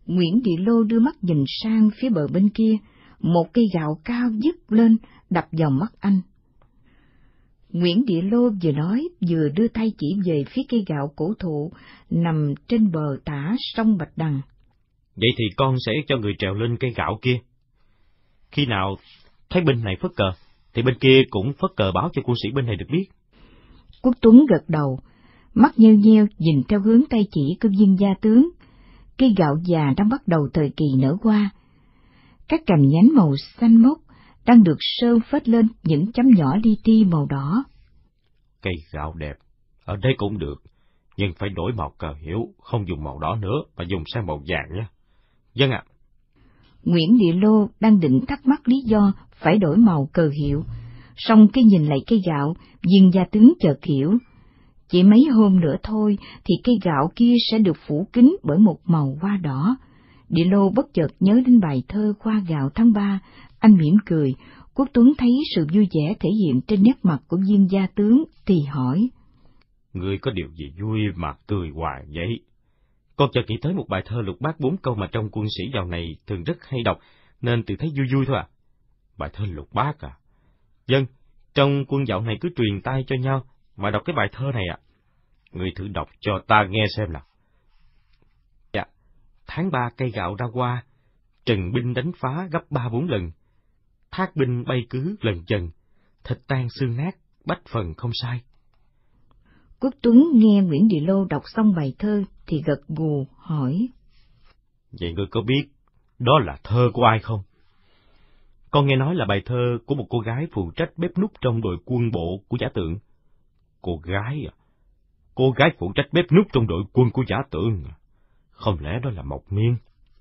Speaker 3: Nguyễn Địa Lô đưa mắt nhìn sang phía bờ bên kia, một cây gạo cao dứt lên đập vào mắt anh. Nguyễn Địa Lô vừa nói vừa đưa tay chỉ về phía cây gạo cổ thụ nằm trên bờ tả sông Bạch Đằng.
Speaker 4: Vậy thì con sẽ cho người trèo lên cây gạo kia. Khi nào thấy bên này phất cờ, thì bên kia cũng phất cờ báo cho quân sĩ bên này được biết.
Speaker 3: Quốc Tuấn gật đầu, mắt nheo nheo nhìn theo hướng tay chỉ của Viên gia tướng. Cây gạo già đang bắt đầu thời kỳ nở hoa. Các cành nhánh màu xanh mốc đang được sơn phết lên những chấm nhỏ li ti màu đỏ.
Speaker 4: Cây gạo đẹp, ở đây cũng được, nhưng phải đổi màu cờ hiệu, không dùng màu đỏ nữa, mà dùng sang màu vàng nhé. Vâng ạ.
Speaker 3: Nguyễn Địa Lô đang định thắc mắc lý do phải đổi màu cờ hiệu, song khi nhìn lại cây gạo, Viên gia tướng chợt hiểu. Chỉ mấy hôm nữa thôi thì cây gạo kia sẽ được phủ kín bởi một màu hoa đỏ. Địa Lô bất chợt nhớ đến bài thơ Hoa gạo tháng ba, anh mỉm cười. Quốc Tuấn thấy sự vui vẻ thể hiện trên nét mặt của Viên gia tướng thì hỏi:
Speaker 4: Ngươi có điều gì vui mà cười hoài vậy? Con chợt nghĩ tới một bài thơ lục bát bốn câu mà trong quân sĩ dạo này thường rất hay đọc, nên tự thấy vui vui thôi à. Bài thơ lục bát à? Vâng, trong quân dạo này cứ truyền tai cho nhau mà đọc cái bài thơ này ạ. À. Ngươi thử đọc cho ta nghe xem nào. Dạ, tháng ba cây gạo ra hoa, trần binh đánh phá gấp ba bốn lần. Thác binh bay cứ lần dần, thịt tan xương nát, bách phần không sai.
Speaker 3: Quốc Tuấn nghe Nguyễn Địa Lô đọc xong bài thơ thì gật gù hỏi:
Speaker 4: Vậy ngươi có biết đó là thơ của ai không? Con nghe nói là bài thơ của một cô gái phụ trách bếp núc trong đội quân bộ của Giả Tượng. Cô gái à? Cô gái phụ trách bếp núc trong đội quân của Giả Tượng à? Không lẽ đó là Mộc Miên?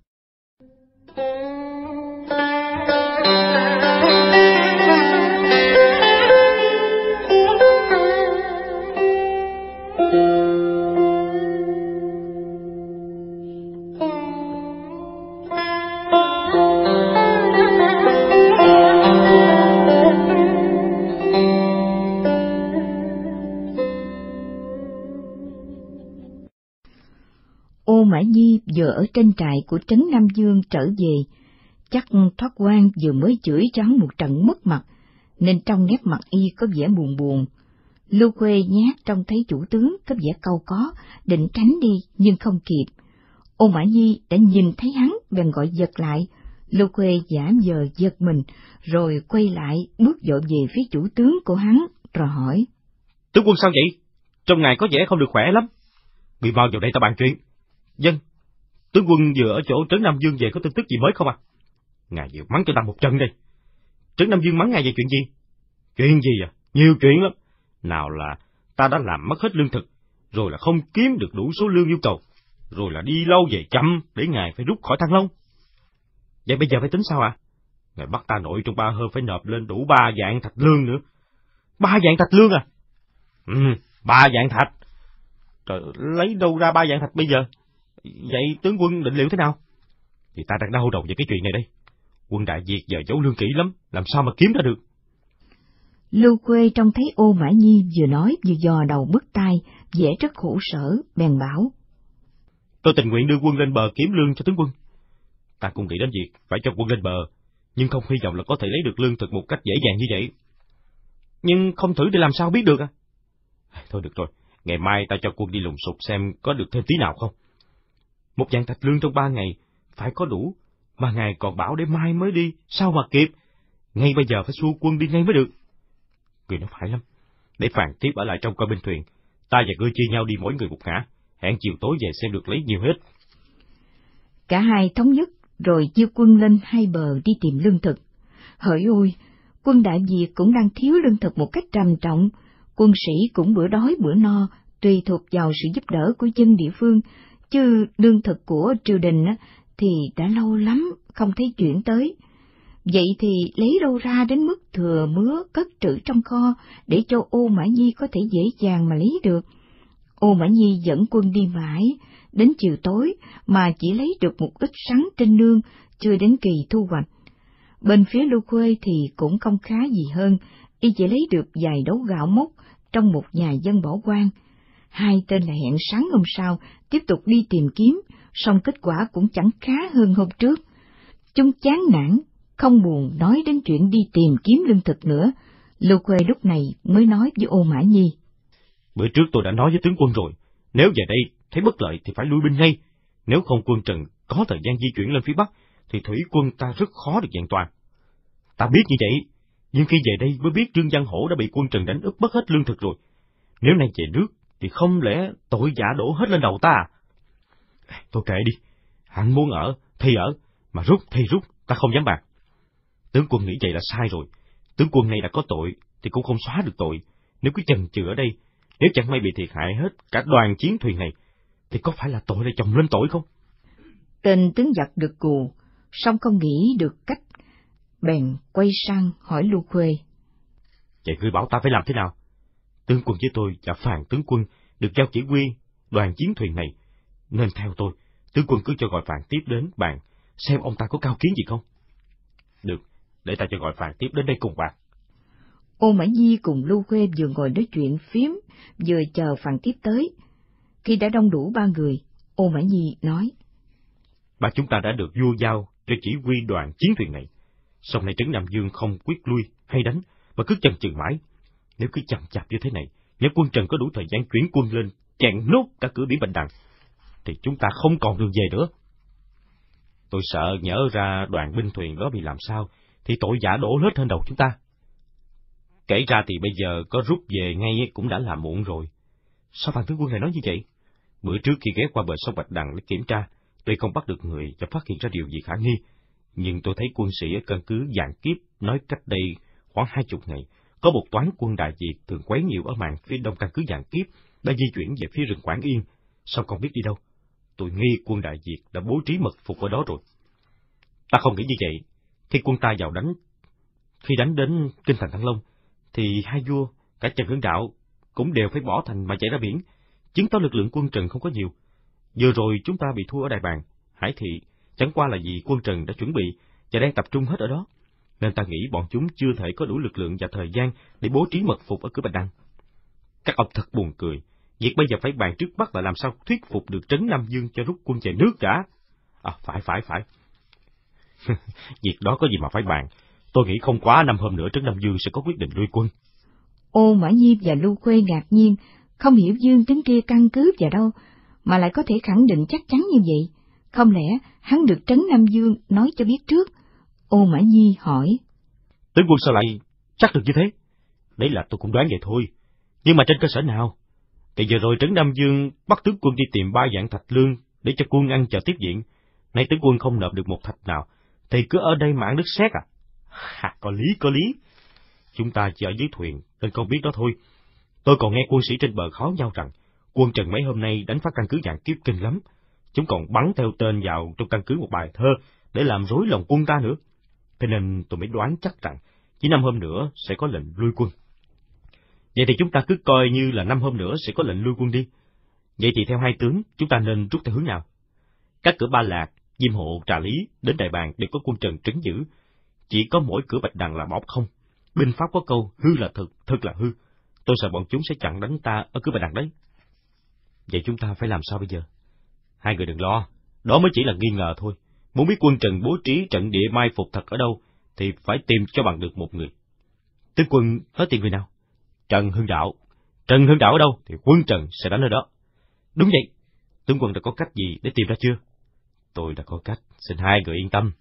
Speaker 3: Ô Mã Nhi vừa ở trên trại của trấn Nam Dương trở về, chắc thoát quan vừa mới chửi cho hắn một trận mất mặt, nên trong nét mặt y có vẻ buồn buồn. Lưu Khuê nhát trông thấy chủ tướng có vẻ cau có, định tránh đi nhưng không kịp. Ô Mã Nhi đã nhìn thấy hắn bèn gọi giật lại. Lưu Khuê giả vờ giật mình, rồi quay lại bước vội về phía chủ tướng của hắn, rồi hỏi:
Speaker 4: Tướng quân sao vậy? Trong ngài có vẻ không được khỏe lắm. Bị mau vào đây ta bàn chuyện. Dân, tướng quân vừa ở chỗ trấn Nam Dương về có tin tức gì mới không à? Ngài vừa mắng cho ta một trận đây. Trấn Nam Dương mắng ngài về chuyện gì? Chuyện gì à? Nhiều chuyện lắm. Nào là ta đã làm mất hết lương thực, rồi là không kiếm được đủ số lương yêu cầu, rồi là đi lâu về chậm để ngài phải rút khỏi Thăng Long. Vậy bây giờ phải tính sao ạ? À? Ngài bắt ta nội trong ba hôm phải nộp lên đủ ba vạn thạch lương nữa. Ba vạn thạch lương à? Ừ, ba vạn thạch. Trời, lấy đâu ra ba vạn thạch bây giờ? Vậy tướng quân định liệu thế nào? Thì ta đang đau đầu về cái chuyện này đây. Quân Đại Việt giờ giấu lương kỹ lắm, làm sao mà kiếm ra được?
Speaker 3: Lưu Khuê trông thấy Ô Mã Nhi vừa nói vừa dò đầu bứt tai, vẻ rất khổ sở, bèn bảo:
Speaker 4: Tôi tình nguyện đưa quân lên bờ kiếm lương cho tướng quân. Ta cũng nghĩ đến việc phải cho quân lên bờ, nhưng không hy vọng là có thể lấy được lương thực một cách dễ dàng như vậy. Nhưng không thử để làm sao biết được à? Thôi được rồi, ngày mai ta cho quân đi lùng sục xem có được thêm tí nào không. Một vạn thạch lương trong ba ngày phải có đủ, mà ngài còn bảo để mai mới đi, sao mà kịp? Ngay bây giờ phải xua quân đi ngay mới được. Người nói phải lắm, để Phàn Tiếp ở lại trong coi binh thuyền, ta và ngươi chia nhau đi mỗi người một ngã, hẹn chiều tối về xem được lấy nhiều hết.
Speaker 3: Cả hai thống nhất rồi chia quân lên hai bờ đi tìm lương thực. Hỡi ôi, quân Đại Việt cũng đang thiếu lương thực một cách trầm trọng, quân sĩ cũng bữa đói bữa no, tùy thuộc vào sự giúp đỡ của dân địa phương, chứ lương thực của triều đình thì đã lâu lắm không thấy chuyển tới. Vậy thì lấy đâu ra đến mức thừa mứa cất trữ trong kho để cho Ô Mã Nhi có thể dễ dàng mà lấy được? Ô Mã Nhi dẫn quân đi mãi, đến chiều tối mà chỉ lấy được một ít sắn trên nương, chưa đến kỳ thu hoạch. Bên phía Lưu Khuê thì cũng không khá gì hơn, y chỉ lấy được vài đấu gạo mốc trong một nhà dân bỏ hoang. Hai tên lại hẹn sáng hôm sau tiếp tục đi tìm kiếm, song kết quả cũng chẳng khá hơn hôm trước. Chúng chán nản, không buồn nói đến chuyện đi tìm kiếm lương thực nữa. Lưu Khuê lúc này mới nói với Ô Mã Nhi.
Speaker 4: Bữa trước tôi đã nói với tướng quân rồi, nếu về đây thấy bất lợi thì phải lui binh ngay. Nếu không quân Trần có thời gian di chuyển lên phía Bắc, thì thủy quân ta rất khó được vẹn toàn. Ta biết như vậy, nhưng khi về đây mới biết Trương Văn Hổ đã bị quân Trần đánh úp mất hết lương thực rồi. Nếu nay về nước, thì không lẽ tội giả đổ hết lên đầu ta à? Tôi kệ đi, hắn muốn ở, thì ở, mà rút thì rút, ta không dám bàn. Tướng quân nghĩ vậy là sai rồi, tướng quân này đã có tội, thì cũng không xóa được tội. Nếu cứ chần chừ ở đây, nếu chẳng may bị thiệt hại hết cả đoàn chiến thuyền này, thì có phải là tội lại chồng lên tội không?
Speaker 3: Tên tướng giặc được cù, song không nghĩ được cách, bèn quay sang hỏi Lưu Khuê.
Speaker 4: Vậy ngươi bảo ta phải làm thế nào? Tướng quân với tôi và Phàn tướng quân được giao chỉ huy đoàn chiến thuyền này, nên theo tôi, tướng quân cứ cho gọi Phàn tiếp đến bàn, xem ông ta có cao kiến gì không. Được, để ta cho gọi Phàn tiếp đến đây cùng bàn.
Speaker 3: Ô Mã Nhi cùng Lưu Khuê vừa ngồi nói chuyện phiếm, vừa chờ Phàn tiếp tới. Khi đã đông đủ ba người, Ô Mã Nhi nói.
Speaker 4: Ba chúng ta đã được vua giao cho chỉ huy đoàn chiến thuyền này. Sau này Trấn Nam Dương không quyết lui hay đánh, mà cứ chần chừ mãi. Nếu cứ chậm chạp như thế này, nếu quân Trần có đủ thời gian chuyển quân lên, chặn nốt cả cửa biển Bạch Đằng, thì chúng ta không còn đường về nữa. Tôi sợ nhỡ ra đoàn binh thuyền đó bị làm sao, thì tội giả đổ hết lên đầu chúng ta. Kể ra thì bây giờ có rút về ngay cũng đã là muộn rồi. Sao Phàn tướng quân lại nói như vậy? Bữa trước khi ghé qua bờ sông Bạch Đằng để kiểm tra, tuy không bắt được người và phát hiện ra điều gì khả nghi, nhưng tôi thấy quân sĩ ở căn cứ Vạn Kiếp nói cách đây khoảng hai chục ngày, có một toán quân Đại Việt thường quấy nhiễu ở mạn phía đông căn cứ Vạn Kiếp đã di chuyển về phía rừng Quảng Yên, sao không biết đi đâu. Tôi nghi quân Đại Việt đã bố trí mật phục ở đó rồi. Ta không nghĩ như vậy. Khi quân ta vào đánh, khi đánh đến kinh thành Thăng Long, thì hai vua, cả Trần Hưng Đạo cũng đều phải bỏ thành mà chạy ra biển, chứng tỏ lực lượng quân Trần không có nhiều. Vừa rồi chúng ta bị thua ở Đại Bàng, Hải Thị, chẳng qua là vì quân Trần đã chuẩn bị và đang tập trung hết ở đó, nên ta nghĩ bọn chúng chưa thể có đủ lực lượng và thời gian để bố trí mật phục ở cửa Bạch Đằng. Các ông thật buồn cười, việc bây giờ phải bàn trước mắt là làm sao thuyết phục được Trấn Nam Dương cho rút quân về nước cả. À, phải, phải, phải. Việc đó có gì mà phải bàn, tôi nghĩ không quá năm hôm nữa Trấn Nam Dương sẽ có quyết định lui quân.
Speaker 3: Ô Mã Nhi và Lưu Khuê ngạc nhiên, không hiểu Dương tính kia căn cứ vào đâu, mà lại có thể khẳng định chắc chắn như vậy. Không lẽ hắn được Trấn Nam Dương nói cho biết trước? Ô Mã Nhi hỏi.
Speaker 4: Tướng quân sao lại chắc được như thế? Đấy là tôi cũng đoán vậy thôi, nhưng mà trên cơ sở nào? Thì giờ rồi Trấn Nam Dương bắt tướng quân đi tìm ba vạn thạch lương để cho quân ăn chờ tiếp viện. Nay tướng quân không nộp được một thạch nào, thì cứ ở đây mà ăn đất sét à? Ha, có lý, có lý. Chúng ta chỉ ở dưới thuyền, nên không biết đó thôi. Tôi còn nghe quân sĩ trên bờ kháo nhau rằng, quân Trần mấy hôm nay đánh phá căn cứ Vạn Kiếp kinh lắm. Chúng còn bắn theo tên vào trong căn cứ một bài thơ để làm rối lòng quân ta nữa. Thế nên tôi mới đoán chắc rằng chỉ năm hôm nữa sẽ có lệnh lui quân. Vậy thì chúng ta cứ coi như là năm hôm nữa sẽ có lệnh lui quân đi. Vậy thì theo hai tướng, chúng ta nên rút theo hướng nào? Các cửa Ba Lạc, Diêm Hộ, Trà Lý đến Đại Bàng đều có quân Trần trấn giữ. Chỉ có mỗi cửa Bạch Đằng là bọc không. Binh pháp có câu hư là thực, thực là hư. Tôi sợ bọn chúng sẽ chặn đánh ta ở cửa Bạch Đằng đấy. Vậy chúng ta phải làm sao bây giờ? Hai người đừng lo, đó mới chỉ là nghi ngờ thôi. Muốn biết quân Trần bố trí trận địa mai phục thật ở đâu, thì phải tìm cho bằng được một người. Tướng quân nói tìm người nào? Trần Hưng Đạo. Trần Hưng Đạo ở đâu, thì quân Trần sẽ đánh ở đó. Đúng vậy. Tướng quân đã có cách gì để tìm ra chưa? Tôi đã có cách, xin hai người yên tâm.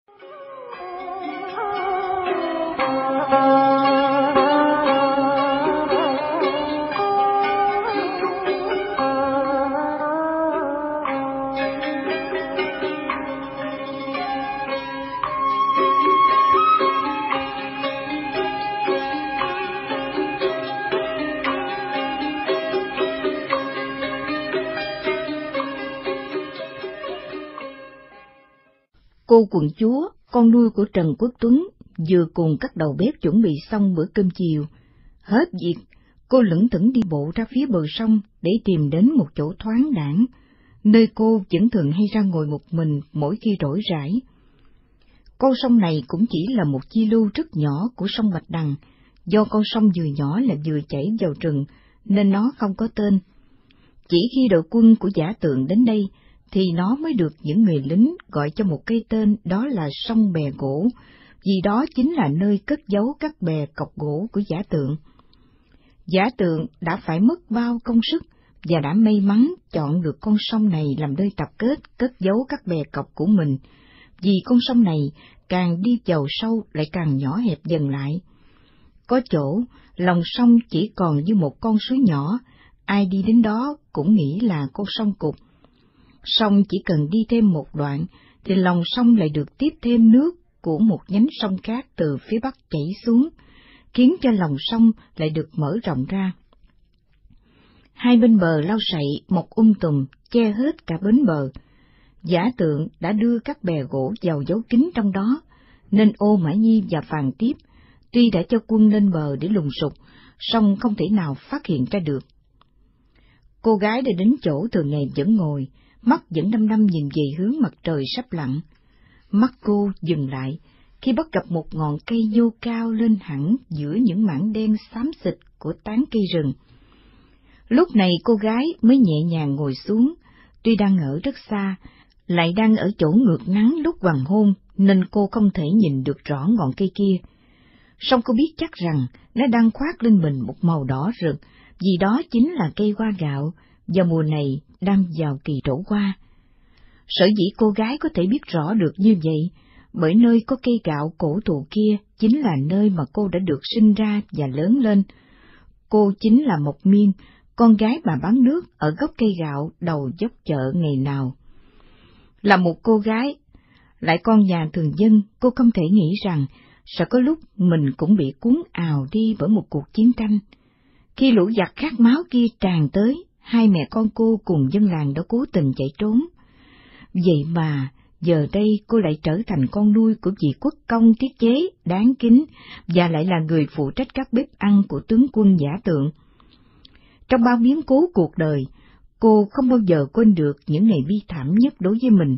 Speaker 3: Cô quận chúa, con nuôi của Trần Quốc Tuấn, vừa cùng các đầu bếp chuẩn bị xong bữa cơm chiều. Hết việc, cô lững thững đi bộ ra phía bờ sông để tìm đến một chỗ thoáng đãng, nơi cô vẫn thường hay ra ngồi một mình mỗi khi rỗi rãi. Con sông này cũng chỉ là một chi lưu rất nhỏ của sông Bạch Đằng, do con sông vừa nhỏ là vừa chảy vào rừng, nên nó không có tên. Chỉ khi đội quân của Giả Tượng đến đây, thì nó mới được những người lính gọi cho một cái tên, đó là sông bè gỗ, vì đó chính là nơi cất giấu các bè cọc gỗ của Giả Tượng. Giả Tượng đã phải mất bao công sức và đã may mắn chọn được con sông này làm nơi tập kết cất giấu các bè cọc của mình, vì con sông này càng đi vào sâu lại càng nhỏ hẹp dần lại. Có chỗ, lòng sông chỉ còn như một con suối nhỏ, ai đi đến đó cũng nghĩ là con sông cụt. Sông chỉ cần đi thêm một đoạn, thì lòng sông lại được tiếp thêm nước của một nhánh sông khác từ phía bắc chảy xuống, khiến cho lòng sông lại được mở rộng ra. Hai bên bờ lau sậy một um tùm, che hết cả bến bờ. Giả Tượng đã đưa các bè gỗ vào giấu kín trong đó, nên Ô Mã Nhi và Phàn Tiếp, tuy đã cho quân lên bờ để lùng sục, song không thể nào phát hiện ra được. Cô gái đã đến chỗ thường ngày vẫn ngồi, mắt vẫn đăm đăm nhìn về hướng mặt trời sắp lặn. Mắt cô dừng lại khi bắt gặp một ngọn cây nhô cao lên hẳn giữa những mảng đen xám xịt của tán cây rừng. Lúc này cô gái mới nhẹ nhàng ngồi xuống, tuy đang ở rất xa, lại đang ở chỗ ngược nắng lúc hoàng hôn, nên cô không thể nhìn được rõ ngọn cây kia. Song cô biết chắc rằng nó đang khoác lên mình một màu đỏ rực, vì đó chính là cây hoa gạo, và mùa này đang vào kỳ trổ hoa. Sở dĩ cô gái có thể biết rõ được như vậy, bởi nơi có cây gạo cổ thụ kia chính là nơi mà cô đã được sinh ra và lớn lên. Cô chính là Mộc Miên, con gái bà bán nước ở gốc cây gạo đầu dốc chợ ngày nào. Là một cô gái, lại con nhà thường dân, cô không thể nghĩ rằng sẽ có lúc mình cũng bị cuốn ào đi bởi một cuộc chiến tranh. Khi lũ giặc khát máu kia tràn tới, hai mẹ con cô cùng dân làng đã cố tình chạy trốn. Vậy mà, giờ đây cô lại trở thành con nuôi của vị quốc công tiết chế đáng kính, và lại là người phụ trách các bếp ăn của tướng quân Giả Tượng. Trong bao biến cố cuộc đời, cô không bao giờ quên được những ngày bi thảm nhất đối với mình.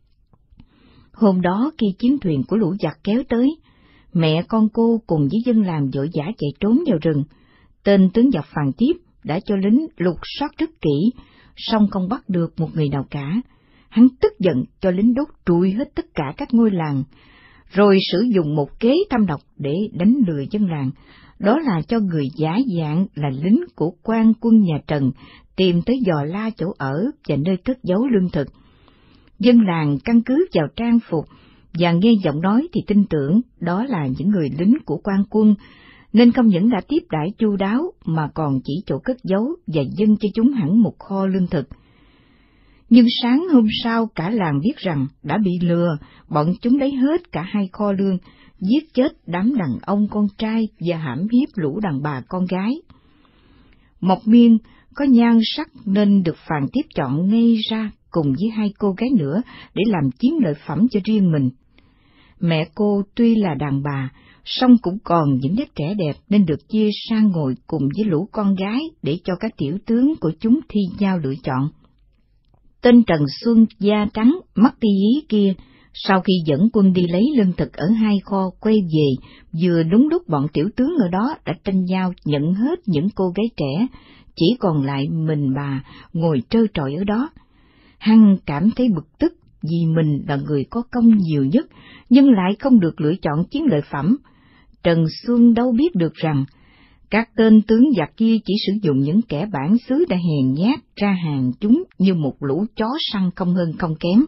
Speaker 3: Hôm đó khi chiến thuyền của lũ giặc kéo tới, mẹ con cô cùng với dân làng vội vã chạy trốn vào rừng. Tên tướng giặc Phàn Tiếp đã cho lính lục soát rất kỹ, song không bắt được một người nào cả. Hắn tức giận cho lính đốt trụi hết tất cả các ngôi làng, rồi sử dụng một kế thâm độc để đánh lừa dân làng, đó là cho người giả dạng là lính của quan quân nhà Trần tìm tới dò la chỗ ở và nơi cất giấu lương thực. Dân làng căn cứ vào trang phục và nghe giọng nói thì tin tưởng đó là những người lính của quan quân, nên không những đã tiếp đãi chu đáo mà còn chỉ chỗ cất giấu và dâng cho chúng hẳn một kho lương thực. Nhưng sáng hôm sau cả làng biết rằng đã bị lừa, bọn chúng lấy hết cả hai kho lương, giết chết đám đàn ông con trai và hãm hiếp lũ đàn bà con gái. Mộc Miên có nhan sắc nên được Phàn Tiếp chọn ngay ra cùng với hai cô gái nữa để làm chiến lợi phẩm cho riêng mình. Mẹ cô tuy là đàn bà, song cũng còn những nét trẻ đẹp nên được chia sang ngồi cùng với lũ con gái để cho các tiểu tướng của chúng thi nhau lựa chọn. Tên Trần Xuân da trắng, mắt ti hí kia, sau khi dẫn quân đi lấy lương thực ở hai kho quay về, vừa đúng lúc bọn tiểu tướng ở đó đã tranh nhau nhận hết những cô gái trẻ, chỉ còn lại mình bà ngồi trơ trọi ở đó. Hắn cảm thấy bực tức vì mình là người có công nhiều nhất, nhưng lại không được lựa chọn chiến lợi phẩm. Trần Xuân đâu biết được rằng, các tên tướng giặc kia chỉ sử dụng những kẻ bản xứ đã hèn nhát ra hàng chúng như một lũ chó săn không hơn không kém.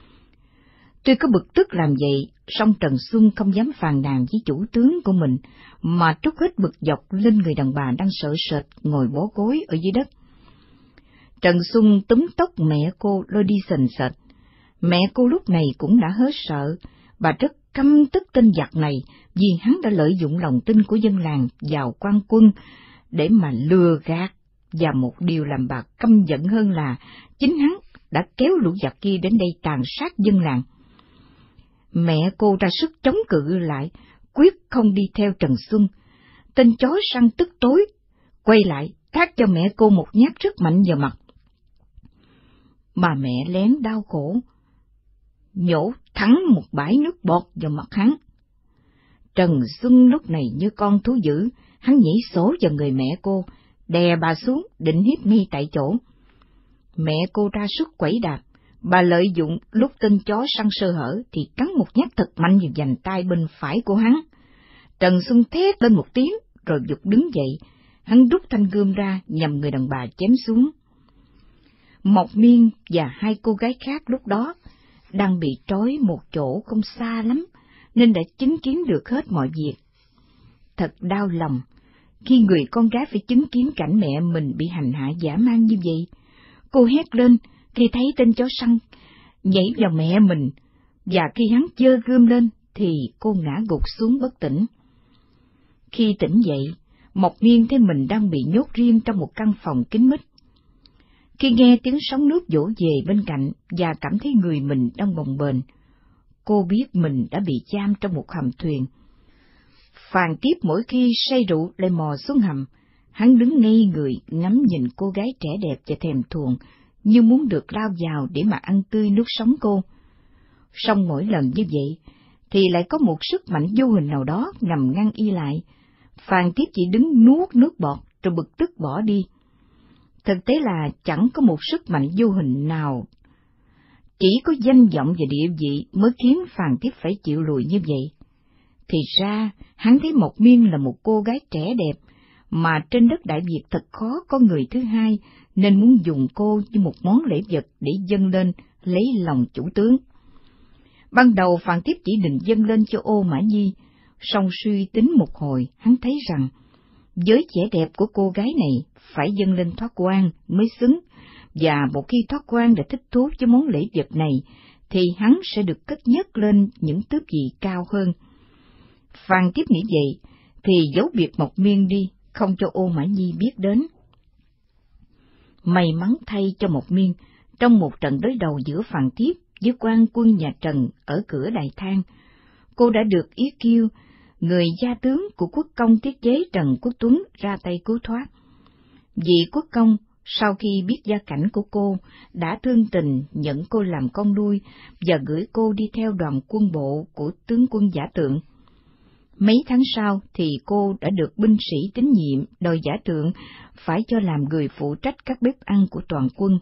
Speaker 3: Tuy có bực tức làm vậy, song Trần Xuân không dám phàn nàn với chủ tướng của mình, mà trút hết bực dọc lên người đàn bà đang sợ sệt ngồi bó gối ở dưới đất. Trần Xuân túm tóc mẹ cô lôi đi sình sệt. Mẹ cô lúc này cũng đã hết sợ, bà rất căm tức tên giặc này vì hắn đã lợi dụng lòng tin của dân làng vào quan quân để mà lừa gạt, và một điều làm bà căm giận hơn là chính hắn đã kéo lũ giặc kia đến đây tàn sát dân làng. Mẹ cô ra sức chống cự lại, quyết không đi theo Trần Xuân. Tên chó săn tức tối, quay lại tát cho mẹ cô một nhát rất mạnh vào mặt. Bà mẹ lén đau khổ, nhổ thẳng một bãi nước bọt vào mặt hắn. Trần Xuân lúc này như con thú dữ, hắn nhảy xổ vào người mẹ cô, đè bà xuống định hiếp ngay tại chỗ. Mẹ cô ra sức quẩy đạp, Bà lợi dụng lúc tên chó săn sơ hở thì cắn một nhát thật mạnh vào vành tay bên phải của hắn. Trần Xuân thét lên một tiếng rồi giục đứng dậy, hắn rút thanh gươm ra nhằm người đàn bà chém xuống. Mộc Miên và hai cô gái khác lúc đó đang bị trói một chỗ không xa lắm, nên đã chứng kiến được hết mọi việc. Thật đau lòng khi người con gái phải chứng kiến cảnh mẹ mình bị hành hạ dã man như vậy. Cô hét lên khi thấy tên chó săn nhảy vào mẹ mình, và khi hắn giơ gươm lên thì cô ngã gục xuống bất tỉnh. Khi tỉnh dậy, Mộc Miên thấy mình đang bị nhốt riêng trong một căn phòng kín mít. Khi nghe tiếng sóng nước vỗ về bên cạnh và cảm thấy người mình đang bồng bềnh, cô biết mình đã bị giam trong một hầm thuyền. Phàn Tiếp mỗi khi say rượu lại mò xuống hầm, hắn đứng ngây người ngắm nhìn cô gái trẻ đẹp và thèm thuồng, như muốn được lao vào để mà ăn tươi nuốt sống cô. Song mỗi lần như vậy, thì lại có một sức mạnh vô hình nào đó ngầm ngăn y lại. Phàn Tiếp chỉ đứng nuốt nước bọt rồi bực tức bỏ đi. Thực tế là chẳng có một sức mạnh vô hình nào, chỉ có danh vọng và địa vị mới khiến Phàn Tiếp phải chịu lùi như vậy. Thì ra, hắn thấy Mộc Miên là một cô gái trẻ đẹp, mà trên đất Đại Việt thật khó có người thứ hai, nên muốn dùng cô như một món lễ vật để dâng lên lấy lòng chủ tướng. Ban đầu Phàn Tiếp chỉ định dâng lên cho Ô Mã Nhi, song suy tính một hồi, hắn thấy rằng với vẻ đẹp của cô gái này phải dâng lên Thoát Quan mới xứng, và một khi Thoát Quan đã thích thú với món lễ vật này, thì hắn sẽ được cất nhắc lên những tước vị cao hơn. Phàn Tiếp nghĩ vậy, thì giấu biệt Mộc Miên đi, không cho Ô Mã Nhi biết đến. May mắn thay cho Mộc Miên, trong một trận đối đầu giữa Phàn Tiếp với quan quân nhà Trần ở cửa Đại Thang, cô đã được Yết Kiêu, người gia tướng của quốc công tiết chế Trần Quốc Tuấn, ra tay cứu thoát. Vị quốc công, sau khi biết gia cảnh của cô, đã thương tình nhận cô làm con nuôi và gửi cô đi theo đoàn quân bộ của tướng quân Giả Tượng. Mấy tháng sau thì cô đã được binh sĩ tín nhiệm đòi Giả Tượng phải cho làm người phụ trách các bếp ăn của toàn quân.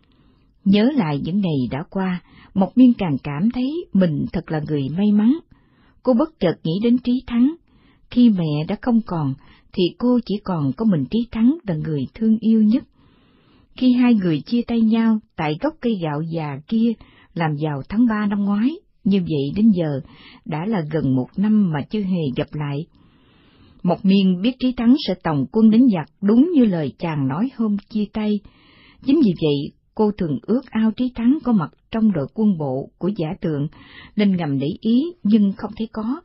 Speaker 3: Nhớ lại những ngày đã qua, Mộc Miên càng cảm thấy mình thật là người may mắn. Cô bất chợt nghĩ đến Trí Thắng. Khi mẹ đã không còn, thì cô chỉ còn có mình Trí Thắng là người thương yêu nhất. Khi hai người chia tay nhau tại gốc cây gạo già kia làm vào tháng ba năm ngoái, như vậy đến giờ đã là gần một năm mà chưa hề gặp lại. Mộc Miên biết Trí Thắng sẽ tòng quân đánh giặc đúng như lời chàng nói hôm chia tay. Chính vì vậy, cô thường ước ao Trí Thắng có mặt trong đội quân bộ của Giả Tượng, nên ngầm để ý nhưng không thấy có.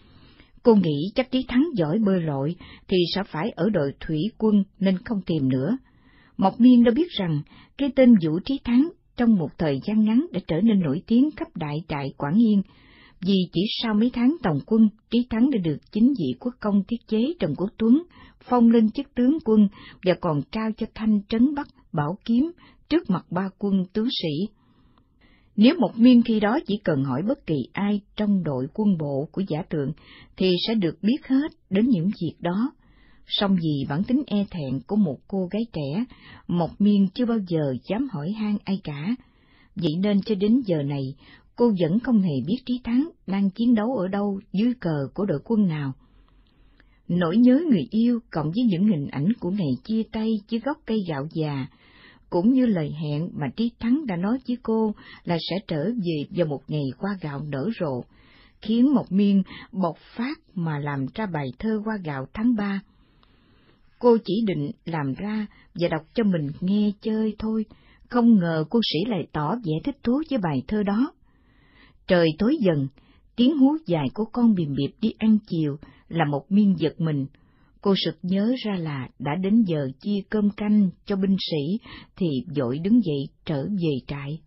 Speaker 3: Cô nghĩ chắc Trí Thắng giỏi bơi lội thì sẽ phải ở đội thủy quân nên không tìm nữa. Mộc Miên đã biết rằng cái tên Vũ Trí Thắng trong một thời gian ngắn đã trở nên nổi tiếng khắp đại trại Quảng Yên, vì chỉ sau mấy tháng tòng quân, Trí Thắng đã được chính vị quốc công tiết chế Trần Quốc Tuấn phong lên chức tướng quân và còn trao cho thanh trấn Bắc bảo kiếm trước mặt ba quân tướng sĩ. Nếu Mộc Miên khi đó chỉ cần hỏi bất kỳ ai trong đội quân bộ của Giả Tượng thì sẽ được biết hết đến những việc đó. Song vì bản tính e thẹn của một cô gái trẻ, Mộc Miên chưa bao giờ dám hỏi han ai cả. Vậy nên cho đến giờ này, cô vẫn không hề biết Trí Thắng đang chiến đấu ở đâu dưới cờ của đội quân nào. Nỗi nhớ người yêu cộng với những hình ảnh của ngày chia tay dưới gốc cây gạo già, cũng như lời hẹn mà Trí Thắng đã nói với cô là sẽ trở về vào một ngày hoa gạo nở rộ, khiến Mộc Miên bộc phát mà làm ra bài thơ Hoa Gạo tháng ba. Cô chỉ định làm ra và đọc cho mình nghe chơi thôi, không ngờ cô sĩ lại tỏ vẻ thích thú với bài thơ đó. Trời tối dần, tiếng hú dài của con bìm bịp đi ăn chiều là Mộc Miên giật mình. Cô sực nhớ ra là đã đến giờ chia cơm canh cho binh sĩ, thì vội đứng dậy trở về trại.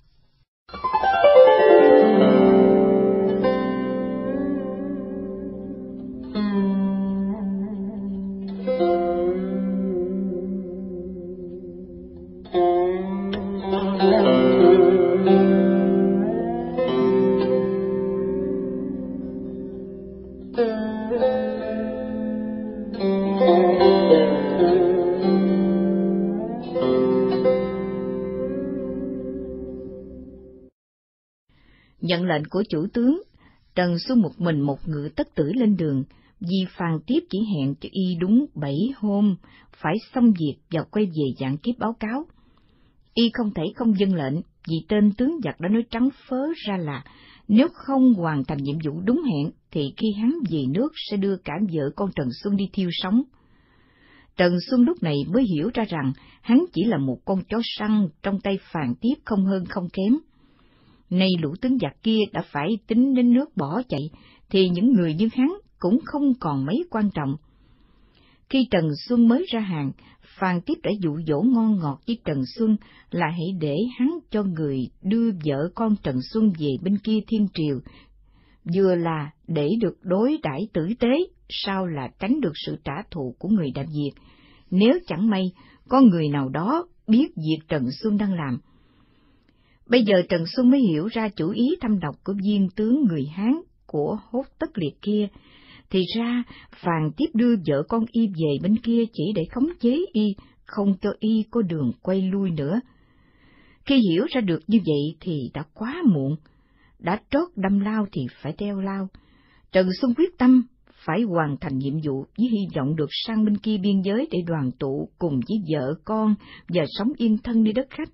Speaker 3: Nhận lệnh của chủ tướng, Trần Xuân một mình một ngựa tất tử lên đường, vì Phan Tiếp chỉ hẹn cho y đúng bảy hôm, phải xong việc và quay về Vạn Kiếp báo cáo. Y không thể không dâng lệnh, vì tên tướng giặc đã nói trắng phớ ra là nếu không hoàn thành nhiệm vụ đúng hẹn, thì khi hắn về nước sẽ đưa cả vợ con Trần Xuân đi thiêu sống. Trần Xuân lúc này mới hiểu ra rằng hắn chỉ là một con chó săn trong tay Phan Tiếp không hơn không kém. Nay lũ tướng giặc kia đã phải tính đến nước bỏ chạy, thì những người như hắn cũng không còn mấy quan trọng. Khi Trần Xuân mới ra hàng, Phan Tiếp đã dụ dỗ ngon ngọt với Trần Xuân là hãy để hắn cho người đưa vợ con Trần Xuân về bên kia Thiên Triều, vừa là để được đối đãi tử tế, sao là tránh được sự trả thù của người Đại Việt, nếu chẳng may có người nào đó biết việc Trần Xuân đang làm. Bây giờ Trần Xuân mới hiểu ra chủ ý thâm độc của viên tướng người Hán của Hốt Tất Liệt kia. Thì ra, Phan Tiếp đưa vợ con y về bên kia chỉ để khống chế y, không cho y có đường quay lui nữa. Khi hiểu ra được như vậy thì đã quá muộn, đã trót đâm lao thì phải treo lao. Trần Xuân quyết tâm phải hoàn thành nhiệm vụ với hy vọng được sang bên kia biên giới để đoàn tụ cùng với vợ con và sống yên thân nơi đất khách.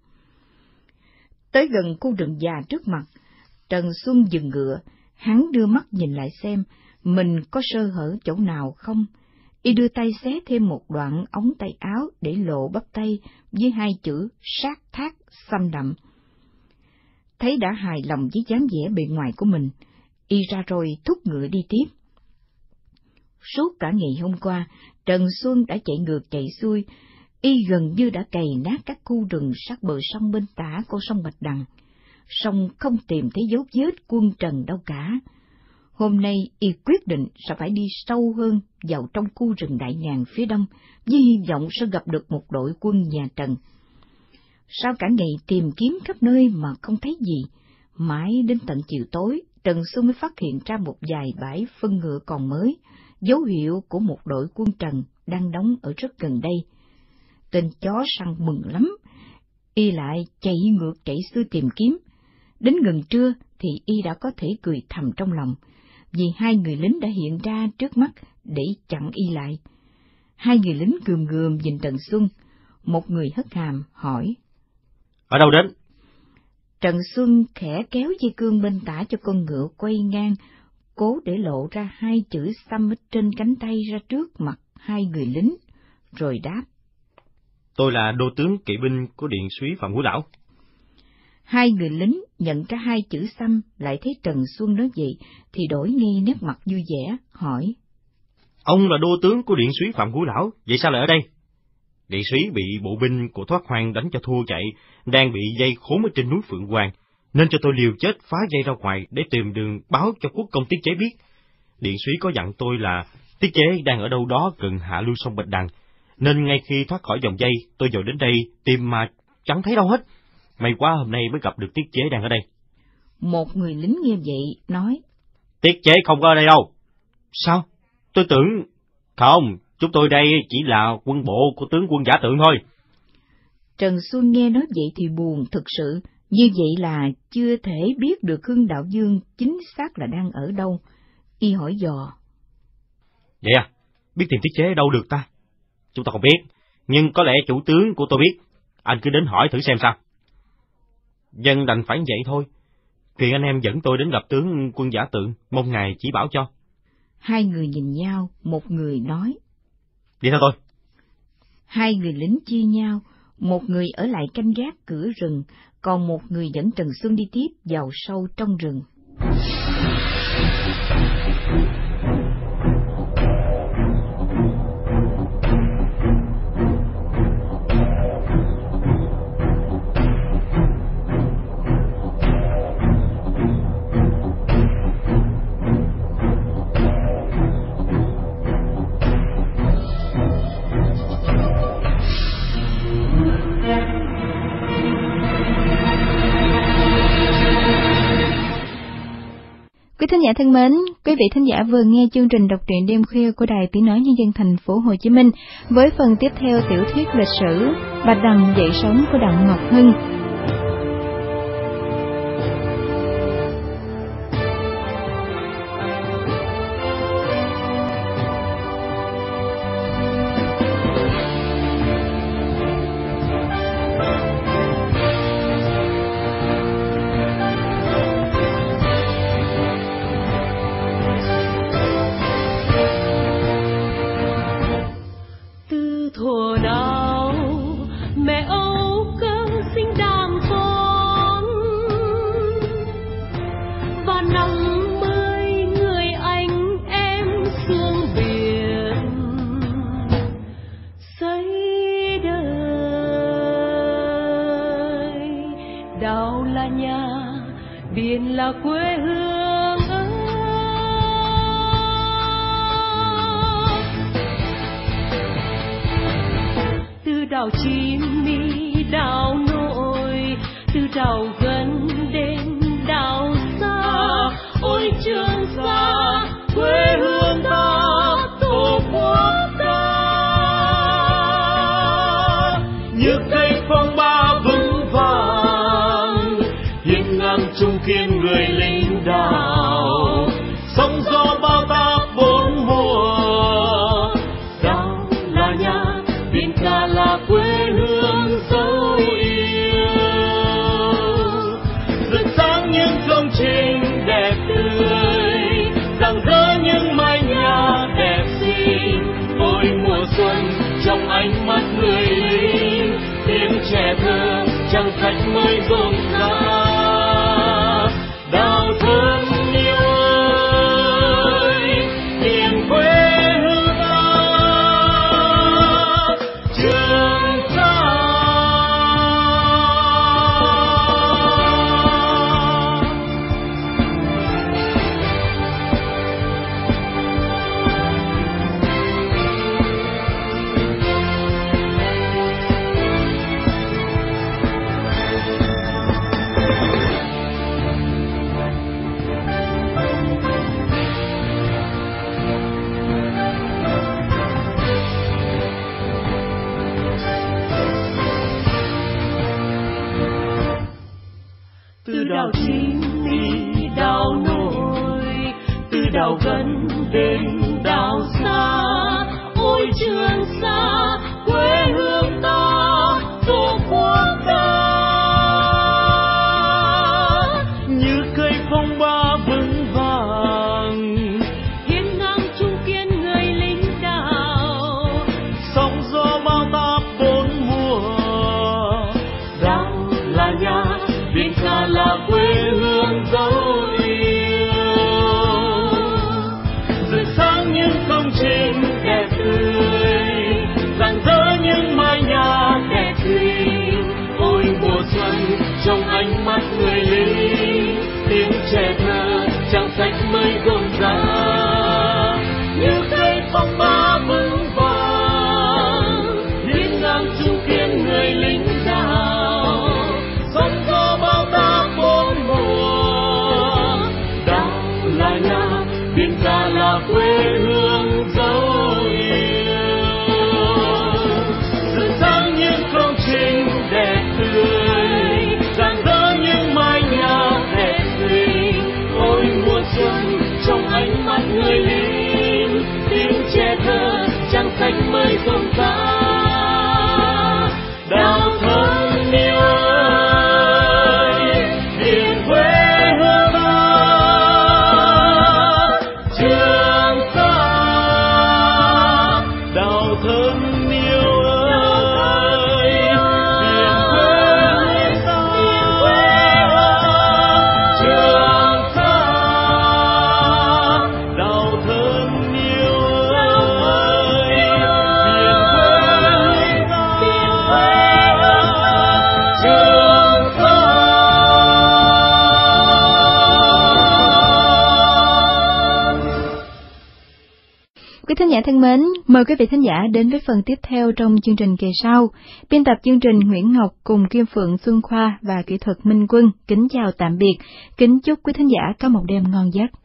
Speaker 3: Tới gần khu rừng già trước mặt, Trần Xuân dừng ngựa, hắn đưa mắt nhìn lại xem mình có sơ hở chỗ nào không. Y đưa tay xé thêm một đoạn ống tay áo để lộ bắp tay với hai chữ sát thác xăm đậm. Thấy đã hài lòng với dáng vẻ bề ngoài của mình, y ra rồi thúc ngựa đi tiếp. Suốt cả ngày hôm qua, Trần Xuân đã chạy ngược chạy xuôi, y gần như đã cày nát các khu rừng sát bờ sông bên tả con sông Bạch Đằng, song không tìm thấy dấu vết quân Trần đâu cả. Hôm nay y quyết định sẽ phải đi sâu hơn vào trong khu rừng Đại Ngàn phía đông, với hy vọng sẽ gặp được một đội quân nhà Trần. Sau cả ngày tìm kiếm khắp nơi mà không thấy gì, mãi đến tận chiều tối, Trần Xuân mới phát hiện ra một vài bãi phân ngựa còn mới, dấu hiệu của một đội quân Trần đang đóng ở rất gần đây. Tên chó săn mừng lắm, y lại chạy ngược chạy xuôi tìm kiếm. Đến gần trưa thì y đã có thể cười thầm trong lòng, vì hai người lính đã hiện ra trước mắt để chặn y lại. Hai người lính gườm gườm nhìn Trần Xuân, một người hất hàm hỏi:
Speaker 4: Ở đâu đến?
Speaker 3: Trần Xuân khẽ kéo dây cương bên tả cho con ngựa quay ngang, cố để lộ ra hai chữ xăm ở trên cánh tay ra trước mặt hai người lính, rồi đáp:
Speaker 4: Tôi là đô tướng kỵ binh của Điện Súy Phạm Ngũ Lão.
Speaker 3: Hai người lính nhận ra hai chữ xăm, lại thấy Trần Xuân nói vậy thì đổi ngay nét mặt vui vẻ, hỏi:
Speaker 4: Ông là đô tướng của Điện Súy Phạm Ngũ Lão, vậy sao lại ở đây? Điện Súy bị bộ binh của Thoát Hoang đánh cho thua chạy, đang bị dây khốn ở trên núi Phượng Hoàng, nên cho tôi liều chết phá dây ra ngoài để tìm đường báo cho quốc công Tiết Chế biết. Điện Súy có dặn tôi là Tiết Chế đang ở đâu đó gần hạ lưu sông Bạch Đằng, nên ngay khi thoát khỏi vòng dây, tôi dội đến đây tìm mà chẳng thấy đâu hết. May quá hôm nay mới gặp được Tiết Chế đang ở đây.
Speaker 3: Một người lính nghe vậy nói:
Speaker 4: Tiết Chế không có ở đây đâu. Sao? Tôi tưởng... Không, chúng tôi đây chỉ là quân bộ của tướng quân Giả Tượng thôi.
Speaker 3: Trần Xuân nghe nói vậy thì buồn thực sự, như vậy là chưa thể biết được Hưng Đạo Dương chính xác là đang ở đâu. Y hỏi dò:
Speaker 4: Vậy à, biết tìm Tiết Chế đâu được ta? Chúng ta không biết, nhưng có lẽ chủ tướng của tôi biết. Anh cứ đến hỏi thử xem sao. Dân đành phải vậy thôi. Thì anh em dẫn tôi đến gặp tướng quân Giả Tượng, mong ngài chỉ bảo cho.
Speaker 3: Hai người nhìn nhau, một người nói:
Speaker 4: Đi theo tôi.
Speaker 3: Hai người lính chia nhau, một người ở lại canh gác cửa rừng, còn một người dẫn Trần Xuân đi tiếp vào sâu trong rừng.
Speaker 2: Quý thính giả thân mến, quý vị thính giả vừa nghe chương trình đọc truyện đêm khuya của Đài Tiếng nói Nhân dân thành phố Hồ Chí Minh với phần tiếp theo tiểu thuyết lịch sử Bạch Đằng dậy sóng của Đặng Ngọc Hưng.
Speaker 5: là quê hương ơi. Từ đảo Chim Mi đảo Nổi, từ đảo gần đến đảo xa, ôi Trường Sa quê hương ta, tổ quốc ta.
Speaker 6: Như cây phong ba vững vàng, hiên ngang trung kiên người lính đảo, sóng gió bao táp bốn mùa. Đảo là nhà, biển cả là quê hương dấu yêu. Rực sáng những công trình đẹp tươi, rạng rỡ những mái nhà đẹp xinh. Ôi mùa xuân trong ánh mắt người lính, tiếng trẻ thơ trang sách mới rộn rã. Đảo thân yêu ơi, miền quê hương ta, Trường Sa.
Speaker 5: Từ đảo Chim Mi đảo Nổi, từ đảo gần đến đảo xa, ôi Trường Sa quê hương ta, tổ quốc ta.
Speaker 6: Như cây phong ba vững vàng,
Speaker 5: Hiên ngang trung kiên người lính đảo,
Speaker 6: sóng gió bao táp bốn mùa.
Speaker 5: đảo là nhà, biển cả là quê hương dấu yêu.
Speaker 6: Rực sáng những công trình đẹp tươi, rạng rỡ những mái nhà đẹp xinh.
Speaker 5: Ôi mùa xuân
Speaker 6: Trong ánh mắt người lính, tiếng trẻ thơ trang sách mới rộn rã. Như cây phong ba vững vàng, hiên ngang trung kiên người lính đảo, sóng gió bao táp bốn mùa. Đảo là nhà, biển cả là quê hương dấu yêu. Rực sáng những công trình đẹp tươi, rạng rỡ những mái nhà đẹp xinh. Ôi mùa xuân trong ánh mắt người lính, tiếng trẻ thơ trang sách mới rộn rã. Đảo thân yêu ơi, miền quê hương ta, Trường Sa. Đảo thân yêu ơi, miền quê hương ta, Trường Sa. Đảo thân yêu ơi, miền quê hương ta, Trường Sa.
Speaker 2: Quý thính giả thân mến, mời quý vị thính giả đến với phần tiếp theo trong chương trình kỳ sau. Biên tập chương trình Nguyễn Ngọc cùng Kim Phượng, Xuân Khoa và kỹ thuật Minh Quân kính chào tạm biệt, kính chúc quý thính giả có một đêm ngon giấc.